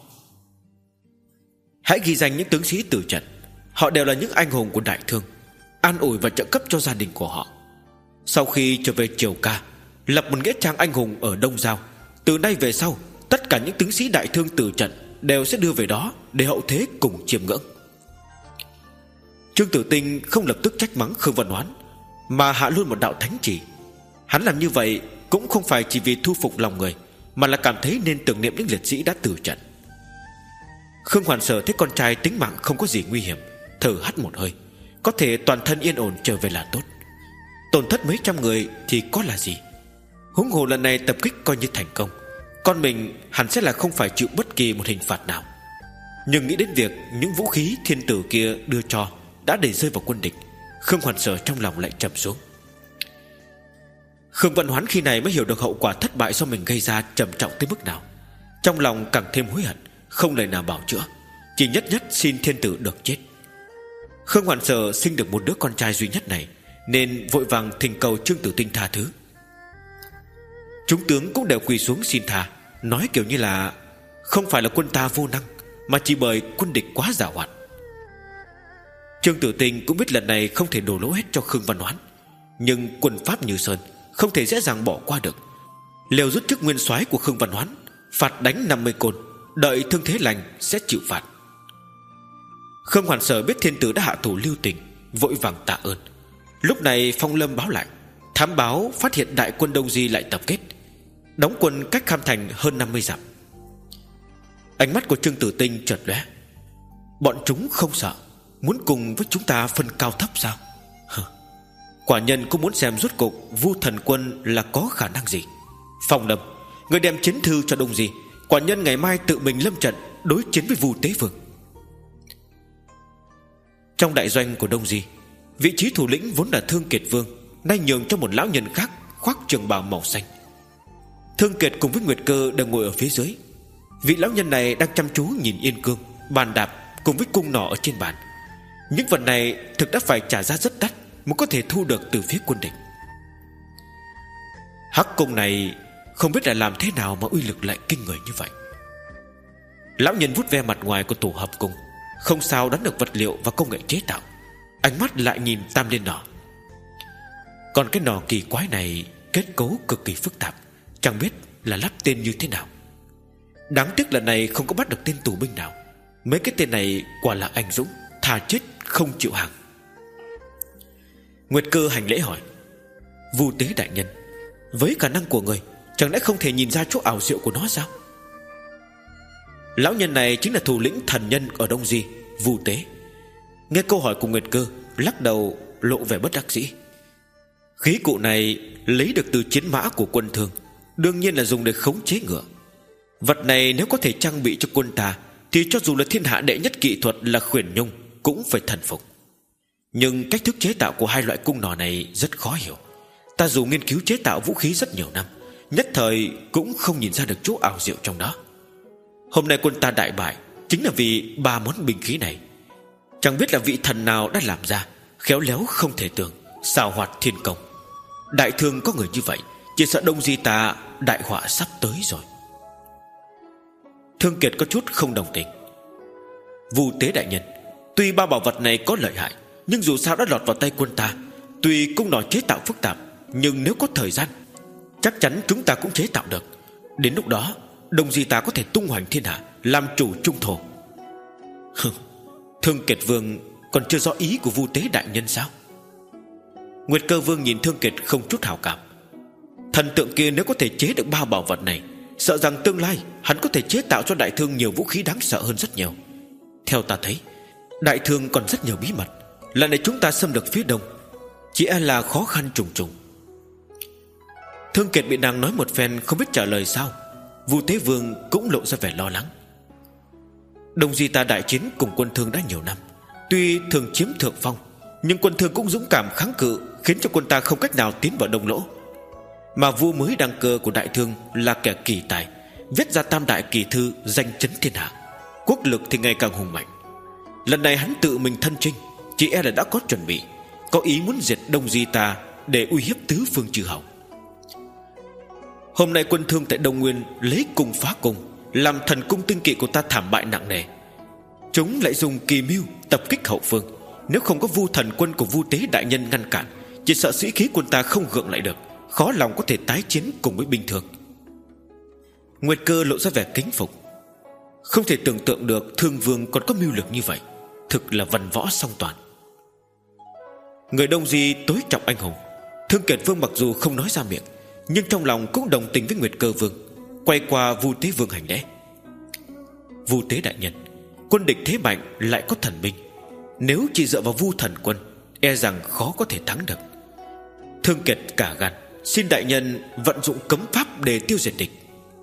Speaker 2: Hãy ghi danh những tướng sĩ tử trận. Họ đều là những anh hùng của Đại Thương, an ủi và trợ cấp cho gia đình của họ. Sau khi trở về Triều Ca, lập một nghĩa trang anh hùng ở Đông Giao. Từ nay về sau, tất cả những tướng sĩ Đại Thương tử trận đều sẽ đưa về đó để hậu thế cùng chiêm ngưỡng. Trương Tử Tinh không lập tức trách mắng Khương Văn Hoán, mà hạ luôn một đạo thánh chỉ. Hắn làm như vậy cũng không phải chỉ vì thu phục lòng người, mà là cảm thấy nên tưởng niệm những liệt sĩ đã tử trận. Khương Hoàn Sở thấy con trai tính mạng không có gì nguy hiểm, thở hắt một hơi, có thể toàn thân yên ổn trở về là tốt. Tổn thất mấy trăm người thì có là gì. Huống hồ lần này tập kích coi như thành công, con mình hẳn sẽ là không phải chịu bất kỳ một hình phạt nào. Nhưng nghĩ đến việc những vũ khí thiên tử kia đưa cho đã để rơi vào quân địch, Khương Hoàn Sở trong lòng lại trầm xuống. Khương Văn Hoán khi này mới hiểu được hậu quả thất bại do mình gây ra trầm trọng tới mức nào. Trong lòng càng thêm hối hận, không lời nào bảo chữa, chỉ nhất nhất xin thiên tử được chết. Khương Hoàn Sở sinh được một đứa con trai duy nhất này, nên vội vàng thỉnh cầu Trương Tử Tinh tha thứ. Chúng tướng cũng đều quỳ xuống xin tha, nói kiểu như là không phải là quân ta vô năng, mà chỉ bởi quân địch quá giàu hoạt. Trương Tử Tinh cũng biết lần này không thể đổ lỗi hết cho Khương Văn Hoán, nhưng quân pháp như sơn, không thể dễ dàng bỏ qua được. Liều rút chức nguyên soái của Khương Văn Hoán, phạt đánh năm mươi côn, đợi thương thế lành sẽ chịu phạt. Khương Hoàn Sở biết thiên tử đã hạ thủ lưu tình, vội vàng tạ ơn. Lúc này Phong Lâm báo lại, thám báo phát hiện đại quân Đông Di lại tập kết, đóng quân cách Kham Thành hơn năm mươi dặm. Ánh mắt của Trương Tử Tinh chợt lóe. Bọn chúng không sợ, muốn cùng với chúng ta phân cao thấp sao? Hừ. Quả nhân cũng muốn xem rốt cục Vu Thần Quân là có khả năng gì. Phong Lâm, người đem chiến thư cho Đông Di, quả nhân ngày mai tự mình lâm trận đối chiến với Vu Tế Vương. Trong đại doanh của Đông Di, vị trí thủ lĩnh vốn là Thương Kiệt Vương nay nhường cho một lão nhân khác khoác trường bào màu xanh. Thương Kiệt cùng với Nguyệt Cơ đang ngồi ở phía dưới. Vị lão nhân này đang chăm chú nhìn yên cương, bàn đạp cùng với cung nỏ ở trên bàn. Những vật này thực đã phải trả giá rất đắt mới có thể thu được từ phía quân địch. Hắc cung này không biết là làm thế nào mà uy lực lại kinh người như vậy. Lão nhân vuốt ve mặt ngoài của tổ hợp cung, không sao đoán được vật liệu và công nghệ chế tạo. Ánh mắt lại nhìn tam liên nỏ. Còn cái nỏ kỳ quái này kết cấu cực kỳ phức tạp, chẳng biết là lắp tên như thế nào. Đáng tiếc lần này không có bắt được tên tù binh nào. Mấy cái tên này quả là anh dũng, thà chết không chịu hàng. Nguyệt Cơ hành lễ hỏi: Vu Tế đại nhân, với khả năng của người, chẳng lẽ không thể nhìn ra chỗ ảo diệu của nó sao? Lão nhân này chính là thủ lĩnh thần nhân ở Đông Di, Vu Tế. Nghe câu hỏi của Nguyệt Cơ, lắc đầu lộ vẻ bất đắc dĩ. Khí cụ này lấy được từ chiến mã của quân Thương, đương nhiên là dùng để khống chế ngựa. Vật này nếu có thể trang bị cho quân ta, thì cho dù là thiên hạ đệ nhất kỹ thuật là Khuyển Nhung cũng phải thần phục. Nhưng cách thức chế tạo của hai loại cung nỏ này rất khó hiểu. Ta dù nghiên cứu chế tạo vũ khí rất nhiều năm, nhất thời cũng không nhìn ra được chỗ ảo diệu trong đó. Hôm nay quân ta đại bại chính là vì ba món binh khí này. Chẳng biết là vị thần nào đã làm ra, khéo léo không thể tưởng, xảo hoạt thiên công. Đại Thương có người như vậy, chỉ sợ Đông Di ta đại họa sắp tới rồi. Thương Kiệt có chút không đồng tình. Vu Tế đại nhân, tuy ba bảo vật này có lợi hại, nhưng dù sao đã lọt vào tay quân ta. Tuy cung nỏ chế tạo phức tạp, nhưng nếu có thời gian, chắc chắn chúng ta cũng chế tạo được. Đến lúc đó Đông Di ta có thể tung hoành thiên hạ, làm chủ trung thổ. Thương Kiệt Vương còn chưa rõ ý của Vu Tế đại nhân sao? Nguyệt Cơ Vương nhìn Thương Kiệt không chút hảo cảm. Thần tượng kia nếu có thể chế được ba bảo vật này, sợ rằng tương lai hắn có thể chế tạo cho Đại Thương nhiều vũ khí đáng sợ hơn rất nhiều. Theo ta thấy, Đại Thương còn rất nhiều bí mật. Lần này chúng ta xâm lược phía đông, chỉ e là khó khăn trùng trùng. Thương Kiệt bị nàng nói một phen không biết trả lời sao. Vu Tế Vương cũng lộ ra vẻ lo lắng. Đông Di ta đại chiến cùng quân Thương đã nhiều năm, tuy thường chiếm thượng phong, nhưng quân Thương cũng dũng cảm kháng cự, khiến cho quân ta không cách nào tiến vào Đông Lỗ. Mà vua mới đăng cơ của Đại Thương là kẻ kỳ tài, viết ra tam đại kỳ thư danh chấn thiên hạ, quốc lực thì ngày càng hùng mạnh. Lần này hắn tự mình thân chinh, chỉ e là đã có chuẩn bị, có ý muốn diệt Đông Di ta để uy hiếp tứ phương chư hầu. Hôm nay quân Thương tại Đông Nguyên lấy cung phá cung, làm thần cung tinh kỵ của ta thảm bại nặng nề. Chúng lại dùng kỳ mưu tập kích hậu phương. Nếu không có Vu Thần quân của Vu Tế đại nhân ngăn cản, chỉ sợ sĩ khí quân ta không gượng lại được, khó lòng có thể tái chiến cùng với binh Thương. Nguyệt Cơ lộ ra vẻ kính phục. Không thể tưởng tượng được Thương Vương còn có mưu lược như vậy, thực là văn võ song toàn. Người Đông Di tối trọng anh hùng. Thương Kiệt Vương mặc dù không nói ra miệng, nhưng trong lòng cũng đồng tình với Nguyệt Cơ Vương, quay qua Vu Tế Vương hành lễ. Vu Tế đại nhân, quân địch thế mạnh lại có thần binh, nếu chỉ dựa vào Vu Thần quân, e rằng khó có thể thắng được. Thương Kiệt cả gan, xin đại nhân vận dụng cấm pháp để tiêu diệt địch.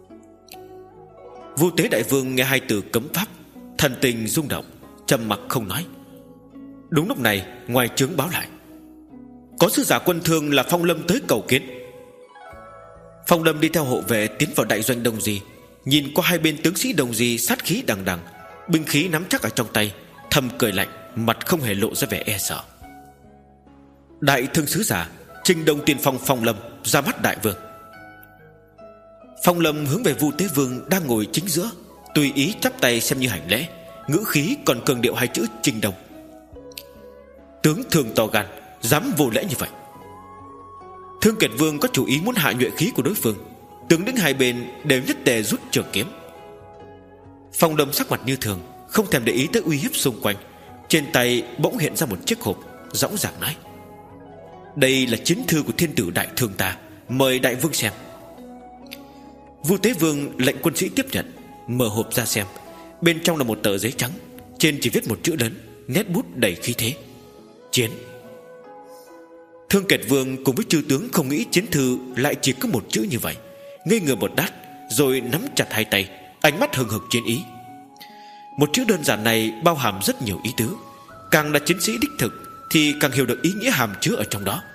Speaker 2: Vu Tế đại vương nghe hai từ cấm pháp, thần tình rung động, trầm mặc không nói. Đúng lúc này, ngoài trướng báo lại, có sứ giả quân Thương là Phong Lâm tới cầu kiến. Phong Lâm đi theo hộ vệ tiến vào đại doanh Đông Di, nhìn qua hai bên tướng sĩ Đông Di sát khí đằng đằng, binh khí nắm chắc ở trong tay, thầm cười lạnh, mặt không hề lộ ra vẻ e sợ. Đại thương sứ giả Trình Đông Tiên Phong Phong Lâm ra mắt đại vương. Phong Lâm hướng về Vu Tế Vương đang ngồi chính giữa, tùy ý chắp tay xem như hành lễ, ngữ khí còn cường điệu hai chữ Trình Đông. Tướng Thương to gan, dám vô lễ như vậy. Thương Kiệt Vương có chủ ý muốn hạ nhuệ khí của đối phương, tướng đứng hai bên đều nhất tề rút trường kiếm. Phong Lâm sắc mặt như thường, không thèm để ý tới uy hiếp xung quanh, trên tay bỗng hiện ra một chiếc hộp, dõng dạc nói: đây là chiến thư của thiên tử đại thương ta, mời đại vương xem. Vu Tế Vương lệnh quân sĩ tiếp nhận, mở hộp ra xem. Bên trong là một tờ giấy trắng, trên chỉ viết một chữ lớn, nét bút đầy khí thế: chiến. Thương Kiệt Vương cùng với chư tướng không nghĩ chiến thư lại chỉ có một chữ như vậy, ngây người một đát, rồi nắm chặt hai tay, ánh mắt hừng hực chiến ý. Một chữ đơn giản này bao hàm rất nhiều ý tứ, càng là chiến sĩ đích thực thì càng hiểu được ý nghĩa hàm chứa ở trong đó.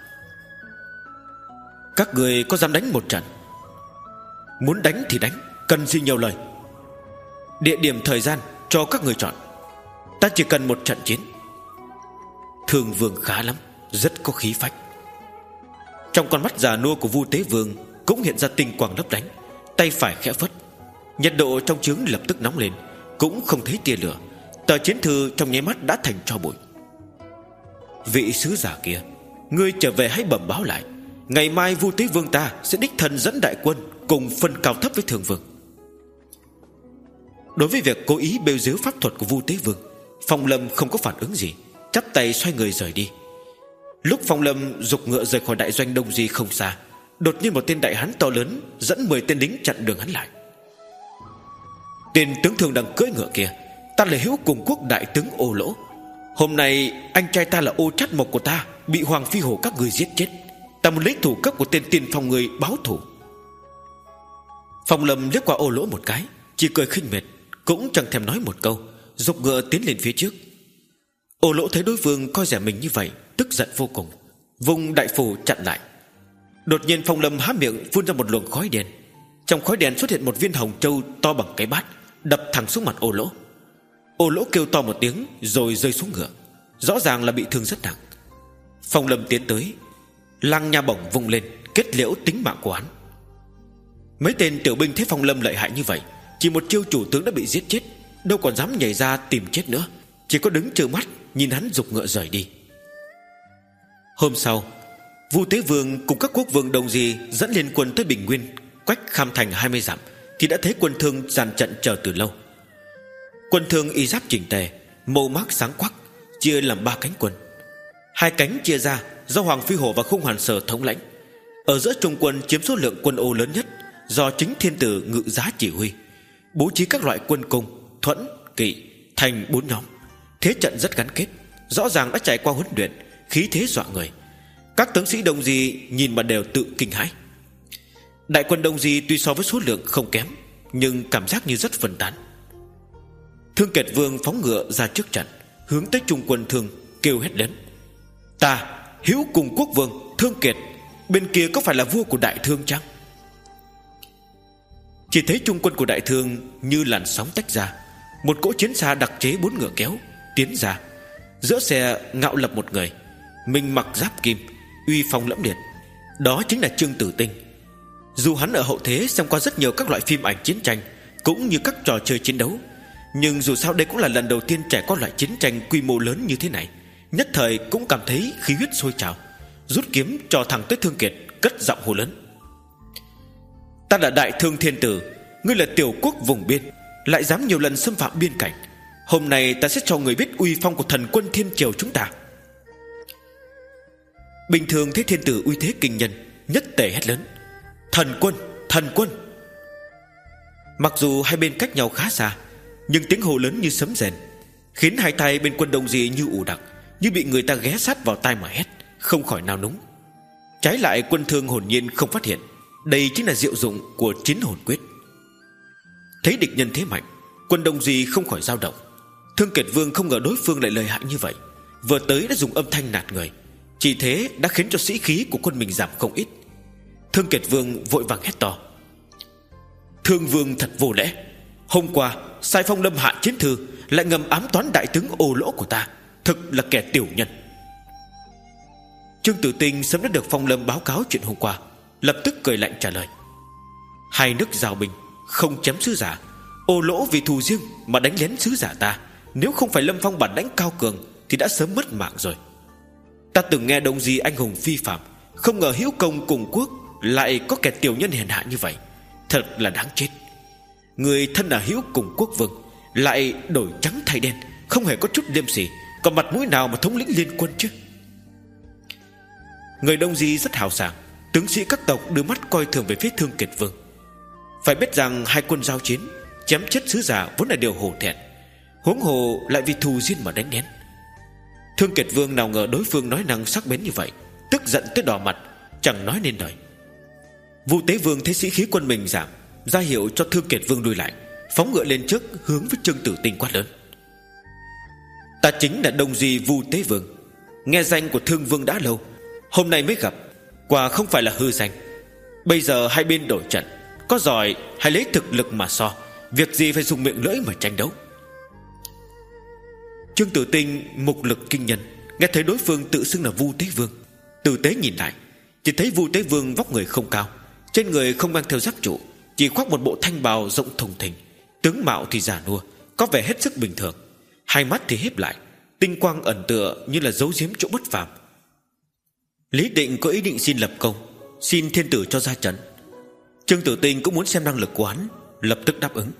Speaker 2: Các người có dám đánh một trận? Muốn đánh thì đánh, cần gì nhiều lời. Địa điểm thời gian cho các người chọn, ta chỉ cần một trận chiến. Thương Vương khá lắm, rất có khí phách. Trong con mắt già nua của Vu Tế Vương cũng hiện ra tinh quang lấp lánh, tay phải khẽ phất, nhiệt độ trong trướng lập tức nóng lên, cũng không thấy tia lửa. Tờ chiến thư trong nháy mắt đã thành tro bụi. Vị sứ giả kia, ngươi trở về hãy bẩm báo lại, ngày mai Vu Tế Vương ta sẽ đích thân dẫn đại quân cùng phân cao thấp với Thương Vương. Đối với việc cố ý bêu giếu pháp thuật của Vu Tế Vương, Phong Lâm không có phản ứng gì, chắp tay xoay người rời đi. Lúc Phong Lâm giục ngựa rời khỏi đại doanh Đông Di không xa, đột nhiên một tên đại hán to lớn dẫn mười tên lính chặn đường hắn lại. Tên tướng Thương đang cưỡi ngựa kia, ta là hữu cùng quốc đại tướng Ô Lỗ. Hôm nay anh trai ta là Ô Trát Mộc của ta bị Hoàng Phi Hổ các người giết chết, ta muốn lấy thủ cấp của tên tiên phong người báo thủ. Phong Lâm liếc qua Ô Lỗ một cái, chỉ cười khinh miệt, cũng chẳng thèm nói một câu, giục ngựa tiến lên phía trước. Ô Lỗ thấy đối phương coi rẻ mình như vậy, tức giận vô cùng, vùng đại phủ chặn lại. Đột nhiên Phong Lâm há miệng phun ra một luồng khói đen. Trong khói đen xuất hiện một viên hồng châu to bằng cái bát, đập thẳng xuống mặt Ô Lỗ. Ô Lỗ kêu to một tiếng rồi rơi xuống ngựa, rõ ràng là bị thương rất nặng. Phong Lâm tiến tới, lăng nha bổng vung lên, kết liễu tính mạng của hắn. Mấy tên tiểu binh thấy Phong Lâm lợi hại như vậy, chỉ một chiêu chủ tướng đã bị giết chết, đâu còn dám nhảy ra tìm chết nữa, chỉ có đứng trơ mắt nhìn hắn giục ngựa rời đi. Hôm sau, Vu Tế Vương cùng các quốc vương Đông Di dẫn liên quân tới Bình Nguyên, quách Kham Thành hai mươi dặm, thì đã thấy quân Thương dàn trận chờ từ lâu. Quân Thương y giáp chỉnh tề, màu mác sáng quắc, chia làm ba cánh quân. Hai cánh chia ra do Hoàng Phi Hổ và Khung Hoàn Sở thống lãnh. Ở giữa trung quân chiếm số lượng quân ô lớn nhất, do chính thiên tử Ngự Giá chỉ huy, bố trí các loại quân cung, thuẫn, kỵ thành bốn nhóm. Thế trận rất gắn kết, rõ ràng đã trải qua huấn luyện, khí thế dọa người. Các tướng sĩ Đông Di nhìn mà đều tự kinh hãi. Đại quân Đông Di tuy so với số lượng không kém, nhưng cảm giác như rất phân tán. Thương Kiệt Vương phóng ngựa ra trước trận, hướng tới trung quân Thương kêu hét lớn: Ta Hữu Cùng Quốc Vương Thương Kiệt, bên kia có phải là vua của Đại Thương chăng? Chỉ thấy trung quân của Đại Thương như làn sóng tách ra, một cỗ chiến xa đặc chế bốn ngựa kéo tiến ra. Giữa xe ngạo lập một người, mình mặc giáp kim, uy phong lẫm liệt. Đó chính là Trương Tử Tinh. Dù hắn ở hậu thế xem qua rất nhiều các loại phim ảnh chiến tranh cũng như các trò chơi chiến đấu, nhưng dù sao đây cũng là lần đầu tiên trải qua loại chiến tranh quy mô lớn như thế này, nhất thời cũng cảm thấy khí huyết sôi trào, rút kiếm cho thẳng tới Thương Kiệt, cất giọng hô lớn: Ta là Đại Thương Thiên Tử, ngươi là tiểu quốc vùng biên, lại dám nhiều lần xâm phạm biên cảnh. Hôm nay ta sẽ cho người biết uy phong của thần quân thiên triều chúng ta. Bình thường thấy thiên tử uy thế kinh nhân, nhất tề hét lớn: Thần quân, thần quân. Mặc dù hai bên cách nhau khá xa, nhưng tiếng hô lớn như sấm rền, khiến hai tay bên quân Đông Di như ù đặc, như bị người ta ghé sát vào tai mà hét, không khỏi nao núng. Trái lại quân Thương hồn nhiên không phát hiện, đây chính là diệu dụng của chiến hồn quyết. Thấy địch nhân thế mạnh, quân Đông Di không khỏi dao động. Thương Kiệt Vương không ngờ đối phương lại lợi hại như vậy, vừa tới đã dùng âm thanh nạt người, chỉ thế đã khiến cho sĩ khí của quân mình giảm không ít. Thương Kiệt Vương vội vàng hét to: Thương Vương thật vô lễ, hôm qua sai phong lâm hạ chiến thư, lại ngầm ám toán đại tướng Ô Lỗ của ta, thực là kẻ tiểu nhân. Trương Tử Tinh sớm đã được Phong Lâm báo cáo chuyện hôm qua, lập tức cười lạnh trả lời: Hai nước giao binh, không chém sứ giả. Ô Lỗ vì thù riêng mà đánh lén sứ giả ta, nếu không phải Lâm Phong bản lãnh cao cường thì đã sớm mất mạng rồi. Ta từng nghe Đông Di anh hùng phi phàm, không ngờ hữu công cùng quốc lại có kẻ tiểu nhân hèn hạ như vậy, thật là đáng chết. Người thân là hữu cùng quốc vương, lại đổi trắng thay đen, không hề có chút liêm sỉ, còn mặt mũi nào mà thống lĩnh liên quân chứ? Người Đông Di rất hào sảng, tướng sĩ các tộc đưa mắt coi thường về phía Thương Kiệt Vương. Phải biết rằng hai quân giao chiến, chém chết sứ giả vốn là điều hổ thẹn, huống hồ lại vì thù riêng mà đánh lén. Thương Kiệt Vương nào ngờ đối phương nói năng sắc bén như vậy, tức giận tới đỏ mặt, chẳng nói nên lời. Vu Tế Vương thấy sĩ khí quân mình giảm, ra hiệu cho Thương Kiệt Vương lùi lại, phóng ngựa lên trước, hướng với Trương Tử Tinh quát lớn: Ta chính là Đông Di Vu Tế Vương, nghe danh của Thương Vương đã lâu, hôm nay mới gặp, quả không phải là hư danh. Bây giờ hai bên đổi trận, có giỏi hãy lấy thực lực mà so, việc gì phải dùng miệng lưỡi mà tranh đấu. Trương Tử Tinh mục lực kinh nhân, nghe thấy đối phương tự xưng là Vu Tế Vương, tử tế nhìn lại, chỉ thấy Vu Tế Vương vóc người không cao, trên người không mang theo giáp trụ, chỉ khoác một bộ thanh bào rộng thùng thình, tướng mạo thì già nua, có vẻ hết sức bình thường, hai mắt thì híp lại, tinh quang ẩn tựa như là giấu giếm chỗ bất phàm. Lý Định có ý định xin lập công, xin thiên tử cho ra trận. Trương Tử Tinh cũng muốn xem năng lực của hắn, lập tức đáp ứng.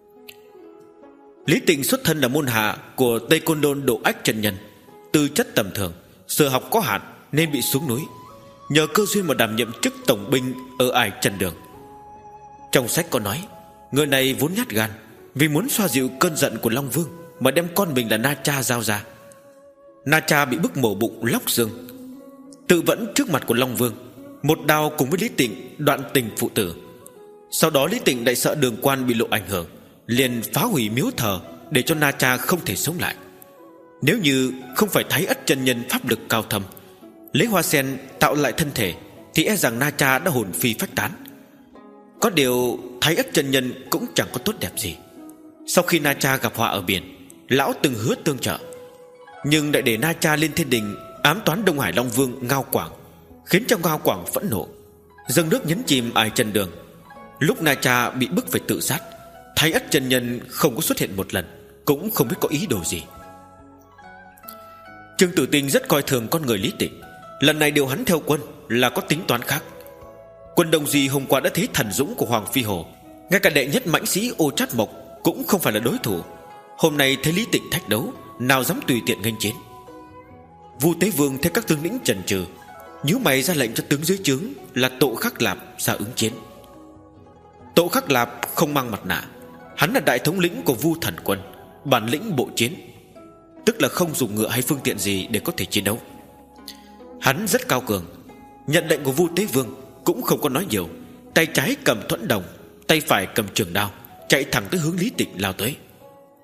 Speaker 2: Lý Tịnh xuất thân là môn hạ của Tây Côn Đôn Độ Ách chân nhân, tư chất tầm thường, sở học có hạn nên bị xuống núi, nhờ cơ duyên mà đảm nhiệm chức tổng binh ở ải Trần Đường. Trong sách có nói, người này vốn nhát gan, vì muốn xoa dịu cơn giận của Long Vương mà đem con mình là Na Cha giao ra. Na Cha bị bức mổ bụng lóc xương, tự vẫn trước mặt của Long Vương, một đao cùng với Lý Tịnh đoạn tình phụ tử. Sau đó Lý Tịnh lại sợ đường quan bị lộ ảnh hưởng, liền phá hủy miếu thờ để cho Na Cha không thể sống lại. Nếu như không phải Thái Ất chân nhân pháp lực cao thâm, lấy hoa sen tạo lại thân thể, thì e rằng Na Cha đã hồn phi phách tán. Có điều Thái Ất chân nhân cũng chẳng có tốt đẹp gì. Sau khi Na Cha gặp họa ở biển, lão từng hứa tương trợ, nhưng lại để Na Cha lên thiên đình ám toán Đông Hải Long Vương Ngao Quảng, khiến cho Ngao Quảng phẫn nộ, dâng nước nhấn chìm ải Trần Đường. Lúc Na Cha bị bức phải tự sát, Thái Ất chân nhân không có xuất hiện một lần, cũng không biết có ý đồ gì. Trương Tử Tinh rất coi thường con người Lý Tịnh, lần này điều hắn theo quân là có tính toán khác. Quân Đông Di hôm qua đã thấy thần dũng của Hoàng Phi Hồ, ngay cả đệ nhất mãnh sĩ Ô Trát Mộc cũng không phải là đối thủ. Hôm nay thấy Lý Tịnh thách đấu, nào dám tùy tiện nghênh chiến. Vu Tế Vương thấy các tướng lĩnh chần chừ, nhíu mày ra lệnh cho tướng dưới trướng là Tộ Khắc Lạp ra ứng chiến. Tộ Khắc Lạp không mang mặt nạ, hắn là đại thống lĩnh của Vu Thần Quân, bản lĩnh bộ chiến, tức là không dùng ngựa hay phương tiện gì để có thể chiến đấu. Hắn rất cao cường, nhận lệnh của Vu Tế Vương cũng không có nói nhiều, tay trái cầm thuẫn đồng, tay phải cầm trường đao, chạy thẳng tới hướng Lý Tịnh lao tới.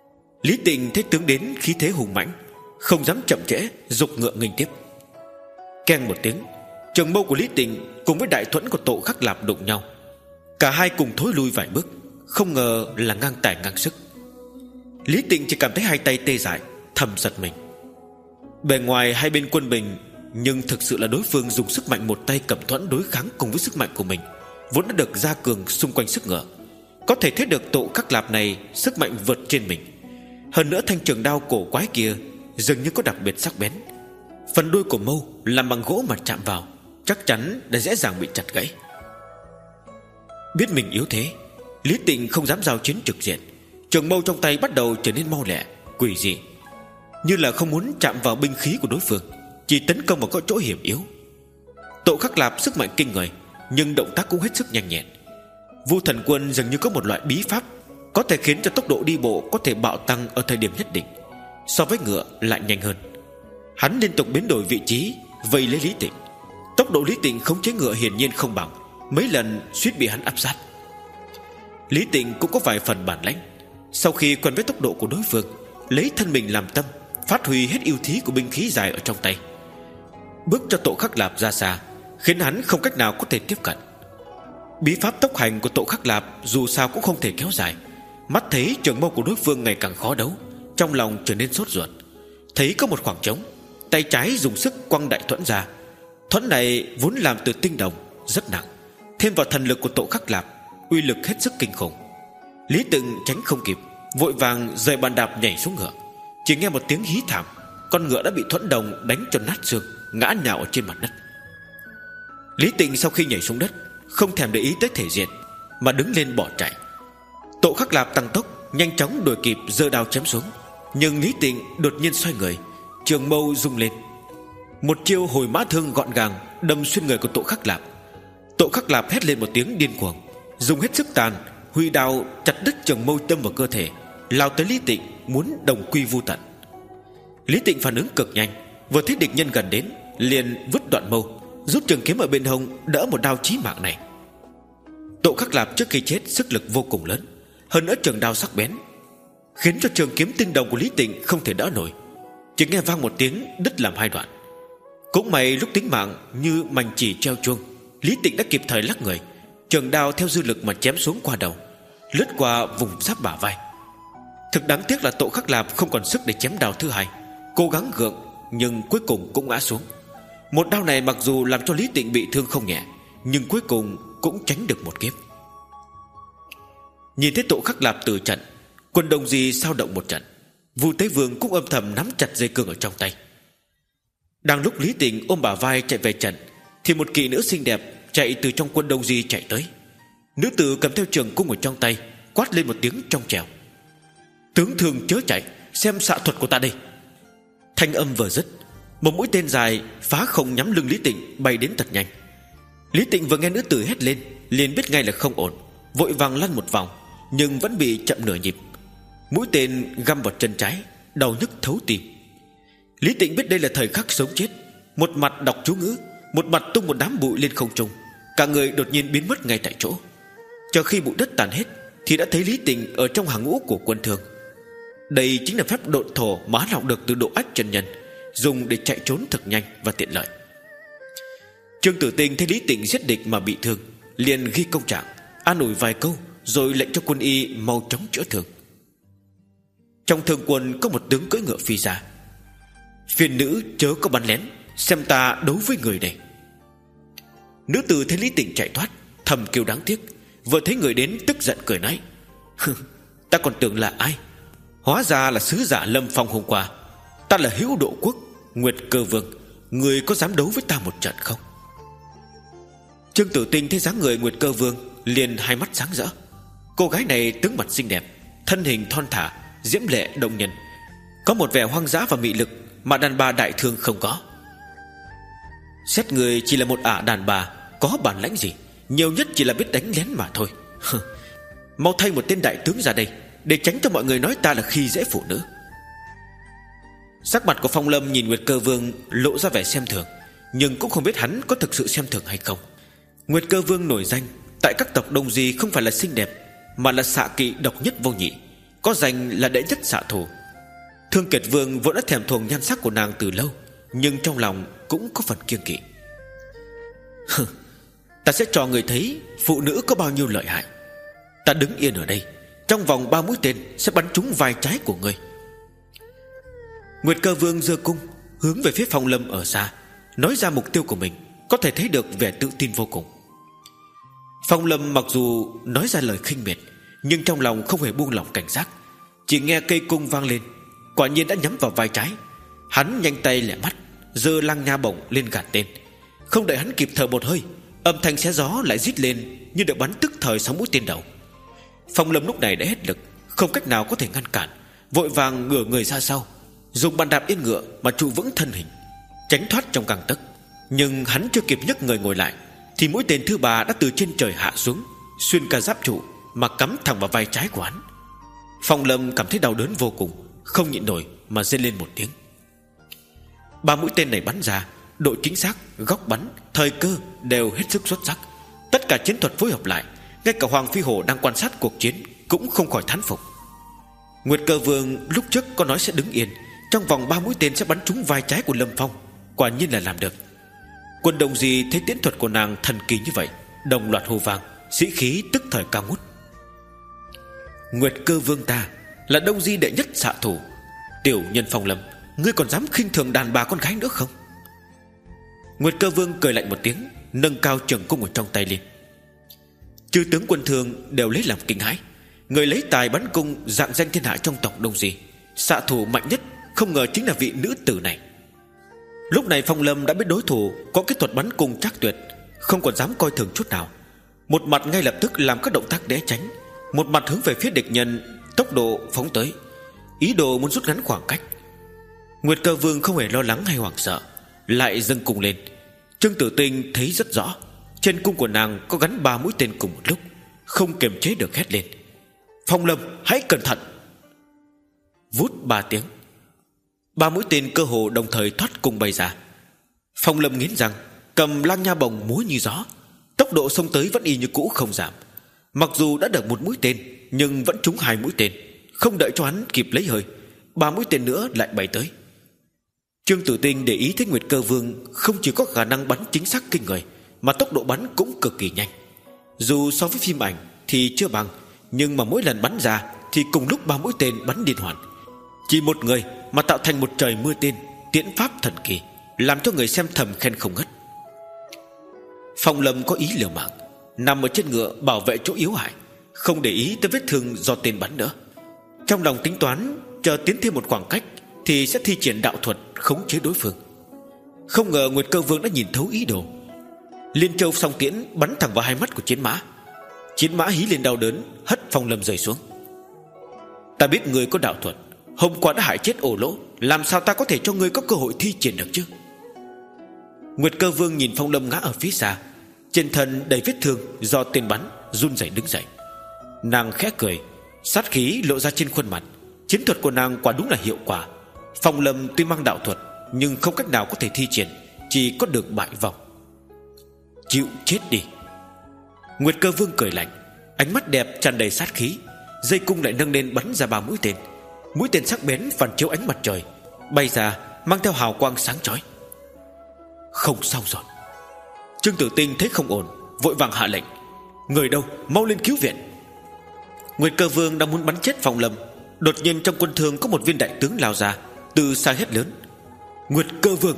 Speaker 2: Lý Tịnh thấy tướng đến khí thế hùng mãnh, không dám chậm trễ, giục ngựa nghênh tiếp. Keng một tiếng, trường mâu của Lý Tịnh cùng với đại thuẫn của Tổ Khắc Lạp đụng nhau. Cả hai cùng thối lui vài bước, không ngờ là ngang tài ngang sức. Lý Tịnh chỉ cảm thấy hai tay tê dại, thầm giật mình. Bề ngoài hai bên quân bình, nhưng thực sự là đối phương dùng sức mạnh một tay cầm thuẫn đối kháng cùng với sức mạnh của mình, vốn đã được gia cường xung quanh sức ngựa. Có thể thấy được Tổ Khắc Lạp này sức mạnh vượt trên mình. Hơn nữa thanh trường đao cổ quái kia dường như có đặc biệt sắc bén. Phần đuôi của mâu làm bằng gỗ mà chạm vào chắc chắn đã dễ dàng bị chặt gãy. Biết mình yếu thế, Lý Tịnh không dám giao chiến trực diện. Trường mâu trong tay bắt đầu trở nên mau lẹ, quỷ dị, như là không muốn chạm vào binh khí của đối phương, chỉ tấn công vào có chỗ hiểm yếu. Tổ Khắc Lạp sức mạnh kinh người, nhưng động tác cũng hết sức nhanh nhẹn. Vu Thần Quân dường như có một loại bí pháp có thể khiến cho tốc độ đi bộ có thể bạo tăng ở thời điểm nhất định, so với ngựa lại nhanh hơn. Hắn liên tục biến đổi vị trí vây lấy Lý Tịnh. Tốc độ Lý Tịnh khống chế ngựa hiển nhiên không bằng, mấy lần suýt bị hắn áp sát. Lý Tịnh cũng có vài phần bản lãnh. Sau khi quen với tốc độ của đối phương, lấy thân mình làm tâm, phát huy hết ưu thế của binh khí dài ở trong tay, bước cho Tổ Khắc Lạp ra xa, khiến hắn không cách nào có thể tiếp cận. Bí pháp tốc hành của Tổ Khắc Lạp dù sao cũng không thể kéo dài. Mắt thấy trường mâu của đối phương ngày càng khó đấu, trong lòng trở nên sốt ruột. Thấy có một khoảng trống, tay trái dùng sức quăng đại thuẫn ra. Thuẫn này vốn làm từ tinh đồng, rất nặng, thêm vào thần lực của Tổ Khắc Lạp, uy lực hết sức kinh khủng. Lý Tịnh tránh không kịp, vội vàng rời bàn đạp nhảy xuống ngựa. Chỉ nghe một tiếng hí thảm, con ngựa đã bị thuẫn đồng đánh cho nát xương, ngã nhào ở trên mặt đất. Lý Tịnh sau khi nhảy xuống đất, không thèm để ý tới thể diện, mà đứng lên bỏ chạy. Tổ Khắc Lạp tăng tốc, nhanh chóng đuổi kịp, giơ đao chém xuống. Nhưng Lý Tịnh đột nhiên xoay người, trường mâu rung lên, một chiêu hồi mã thương gọn gàng đâm xuyên người của Tổ Khắc Lạp. Tổ Khắc Lạp hét lên một tiếng điên cuồng, dùng hết sức tàn, huy đao chặt đứt trường mâu đâm vào cơ thể, lao tới Lý Tịnh muốn đồng quy vu tận. Lý Tịnh phản ứng cực nhanh, vừa thấy địch nhân gần đến, liền vứt đoạn mâu, rút trường kiếm ở bên hông đỡ một đao chí mạng này. Tổ Khắc Lạp trước khi chết sức lực vô cùng lớn, hơn nữa trường đao sắc bén, khiến cho trường kiếm tinh đồng của Lý Tịnh không thể đỡ nổi, chỉ nghe vang một tiếng đứt làm hai đoạn. Cũng may lúc tính mạng như mảnh chỉ treo chuông, Lý Tịnh đã kịp thời lắc người, trường đao theo dư lực mà chém xuống qua đầu, lướt qua vùng giáp bả vai. Thực đáng tiếc là Tổ Khắc Lạp không còn sức để chém đao thứ hai, cố gắng gượng nhưng cuối cùng cũng ngã xuống. Một đao này mặc dù làm cho Lý Tịnh bị thương không nhẹ, nhưng cuối cùng cũng tránh được một kiếp. Nhìn thấy Tổ Khắc Lạp từ trận, quân Đông Di sao động một trận. Vu Tế Vương cũng âm thầm nắm chặt dây cương ở trong tay. Đang lúc Lý Tịnh ôm bả vai chạy về trận, thì một kỵ nữ xinh đẹp chạy từ trong quân Đông Di chạy tới. Nữ tử cầm theo trường cung ở trong tay, quát lên một tiếng trong trẻo: "Tướng thương chớ chạy, xem xạ thuật của ta đây." Thanh âm vừa dứt, một mũi tên dài phá không nhắm lưng Lý Tịnh bay đến thật nhanh. Lý Tịnh vừa nghe nữ tử hét lên, liền biết ngay là không ổn, vội vàng lăn một vòng, nhưng vẫn bị chậm nửa nhịp. Mũi tên găm vào chân trái, đau nhức thấu tim. Lý Tịnh biết đây là thời khắc sống chết, một mặt đọc chú ngữ, một mặt tung một đám bụi lên không trung, cả người đột nhiên biến mất ngay tại chỗ. Chờ khi bụi đất tàn hết, thì đã thấy Lý Tịnh ở trong hàng ngũ của quân thương. Đây chính là phép độn thổ mà hắn học được từ Độ Ách chân nhân, dùng để chạy trốn thật nhanh và tiện lợi. Trương Tử Tinh thấy Lý Tịnh giết địch mà bị thương, liền ghi công trạng, an ủi vài câu, rồi lệnh cho quân y mau chóng chữa thương. Trong thương quân có một tướng cưỡi ngựa phi ra. "Phiền nữ chớ có bắn lén, xem ta đấu với người này." Nữ tử thấy Lý Tịnh chạy thoát, thầm kêu đáng tiếc, vừa thấy người đến tức giận cười nói: "Ta còn tưởng là ai, hóa ra là sứ giả Lâm Phong hôm qua. Ta là Hữu Độ Quốc, Nguyệt Cơ Vương, người có dám đấu với ta một trận không?" Trương Tử Tinh thấy dáng người Nguyệt Cơ Vương, liền hai mắt sáng rỡ. Cô gái này tướng mặt xinh đẹp, thân hình thon thả, diễm lệ động nhân, có một vẻ hoang dã và mị lực mà đàn bà đại thương không có. Xét người chỉ là một ả đàn bà, có bản lãnh gì, nhiều nhất chỉ là biết đánh lén mà thôi. Mau thay một tên đại tướng ra đây, để tránh cho mọi người nói ta là khi dễ phụ nữ. Sắc mặt của Phong Lâm nhìn Nguyệt Cơ Vương lộ ra vẻ xem thường, nhưng cũng không biết hắn có thực sự xem thường hay không. Nguyệt Cơ Vương nổi danh tại các tộc Đông Di không phải là xinh đẹp, mà là xạ kỵ độc nhất vô nhị, có danh là đệ nhất xạ thủ. Thương Kiệt Vương vốn đã thèm thuồng nhan sắc của nàng từ lâu, nhưng trong lòng cũng có phần kiêng kỵ. Ta sẽ cho người thấy phụ nữ có bao nhiêu lợi hại. Ta đứng yên ở đây, trong vòng ba mũi tên sẽ bắn trúng vai trái của ngươi. Nguyệt Cơ Vương giơ cung hướng về phía Phong Lâm ở xa, nói ra mục tiêu của mình, có thể thấy được vẻ tự tin vô cùng. Phong Lâm mặc dù nói ra lời khinh miệt, nhưng trong lòng không hề buông lỏng cảnh giác. Chỉ nghe cây cung vang lên, quả nhiên đã nhắm vào vai trái. Hắn nhanh tay lẹ mắt, giơ lăng nha bổng lên gạt tên. Không đợi hắn kịp thở một hơi, âm thanh xé gió lại rít lên như được bắn tức thời sáu mũi tên đầu. Phong Lâm lúc này đã hết lực, không cách nào có thể ngăn cản, vội vàng ngửa người ra sau, dùng bàn đạp yên ngựa mà trụ vững thân hình, tránh thoát trong gang tấc. Nhưng hắn chưa kịp nhấc người ngồi lại thì mũi tên thứ ba đã từ trên trời hạ xuống, xuyên cả giáp trụ mà cắm thẳng vào vai trái của hắn. Phong Lâm cảm thấy đau đớn vô cùng, không nhịn nổi mà rên lên một tiếng. Ba mũi tên này bắn ra, độ chính xác, góc bắn, thời cơ đều hết sức xuất sắc. Tất cả chiến thuật phối hợp lại, ngay cả Hoàng Phi Hổ đang quan sát cuộc chiến cũng không khỏi thán phục. Nguyệt Cơ Vương lúc trước có nói sẽ đứng yên, trong vòng ba mũi tên sẽ bắn trúng vai trái của Lâm Phong, quả nhiên là làm được. Quân Đồng Di thấy tiễn thuật của nàng thần kỳ như vậy, đồng loạt hô vang, sĩ khí tức thời cao ngút. Nguyệt Cơ Vương ta là Đông Di đệ nhất xạ thủ, tiểu nhân Phong Lâm, ngươi còn dám khinh thường đàn bà con gái nữa không? Nguyệt Cơ Vương cười lạnh một tiếng, nâng cao trường cung ở trong tay lên. Chư tướng quân thường đều lấy làm kinh hãi. Người lấy tài bắn cung dạng danh thiên hạ trong tộc Đông Di, xạ thủ mạnh nhất không ngờ chính là vị nữ tử này. Lúc này Phong Lâm đã biết đối thủ có kỹ thuật bắn cung chắc tuyệt, không còn dám coi thường chút nào. Một mặt ngay lập tức làm các động tác né tránh, một mặt hướng về phía địch nhân tốc độ phóng tới, ý đồ muốn rút ngắn khoảng cách. Nguyệt Cơ Vương không hề lo lắng hay hoảng sợ, lại dâng cung lên. Trương Tử Tinh thấy rất rõ, trên cung của nàng có gắn ba mũi tên cùng một lúc, không kiềm chế được hét lên: Phong Lâm, hãy cẩn thận! Vút ba tiếng, ba mũi tên cơ hồ đồng thời thoát cung bay ra. Phong Lâm nghiến răng, cầm lăng nha bồng múa như gió, tốc độ xông tới vẫn y như cũ không giảm. Mặc dù đã được một mũi tên, nhưng vẫn trúng hai mũi tên. Không đợi cho hắn kịp lấy hơi, ba mũi tên nữa lại bay tới. Trương Tử Tinh để ý thấy Nguyệt Cơ Vương không chỉ có khả năng bắn chính xác kinh người, mà tốc độ bắn cũng cực kỳ nhanh. Dù so với phim ảnh thì chưa bằng, nhưng mà mỗi lần bắn ra thì cùng lúc ba mũi tên bắn liên hoàn, chỉ một người mà tạo thành một trời mưa tên, tiễn pháp thần kỳ, làm cho người xem thầm khen không ngớt. Phong Lâm có ý liều mạng, nằm ở trên ngựa bảo vệ chỗ yếu hại, không để ý tới vết thương do tên bắn nữa. Trong lòng tính toán chờ tiến thêm một khoảng cách thì sẽ thi triển đạo thuật khống chế đối phương. Không ngờ Nguyệt Cơ Vương đã nhìn thấu ý đồ. Liên Châu song tiễn bắn thẳng vào hai mắt của chiến mã. Chiến mã hí lên đau đớn, hất Phong Lâm rơi xuống. Ta biết ngươi có đạo thuật, hôm qua đã hại chết Ổ Lỗ, làm sao ta có thể cho ngươi có cơ hội thi triển được chứ? Nguyệt Cơ Vương nhìn Phong Lâm ngã ở phía xa, trên thân đầy vết thương do tên bắn, run rẩy đứng dậy. Nàng khẽ cười, sát khí lộ ra trên khuôn mặt. Chiến thuật của nàng quả đúng là hiệu quả. Phong Lâm tuy mang đạo thuật, nhưng không cách nào có thể thi triển, chỉ có được bại vong. Chịu chết đi! Nguyệt Cơ Vương cười lạnh, ánh mắt đẹp tràn đầy sát khí. Dây cung lại nâng lên bắn ra ba mũi tên. Mũi tên sắc bén phản chiếu ánh mặt trời, bay ra mang theo hào quang sáng chói. Không sao rồi. Trương Tử Tinh thấy không ổn, vội vàng hạ lệnh: người đâu, mau lên cứu viện! Nguyệt Cơ Vương đang muốn bắn chết Phong Lâm, đột nhiên trong quân thương có một viên đại tướng lao ra, từ xa hét lớn: Nguyệt Cơ Vương!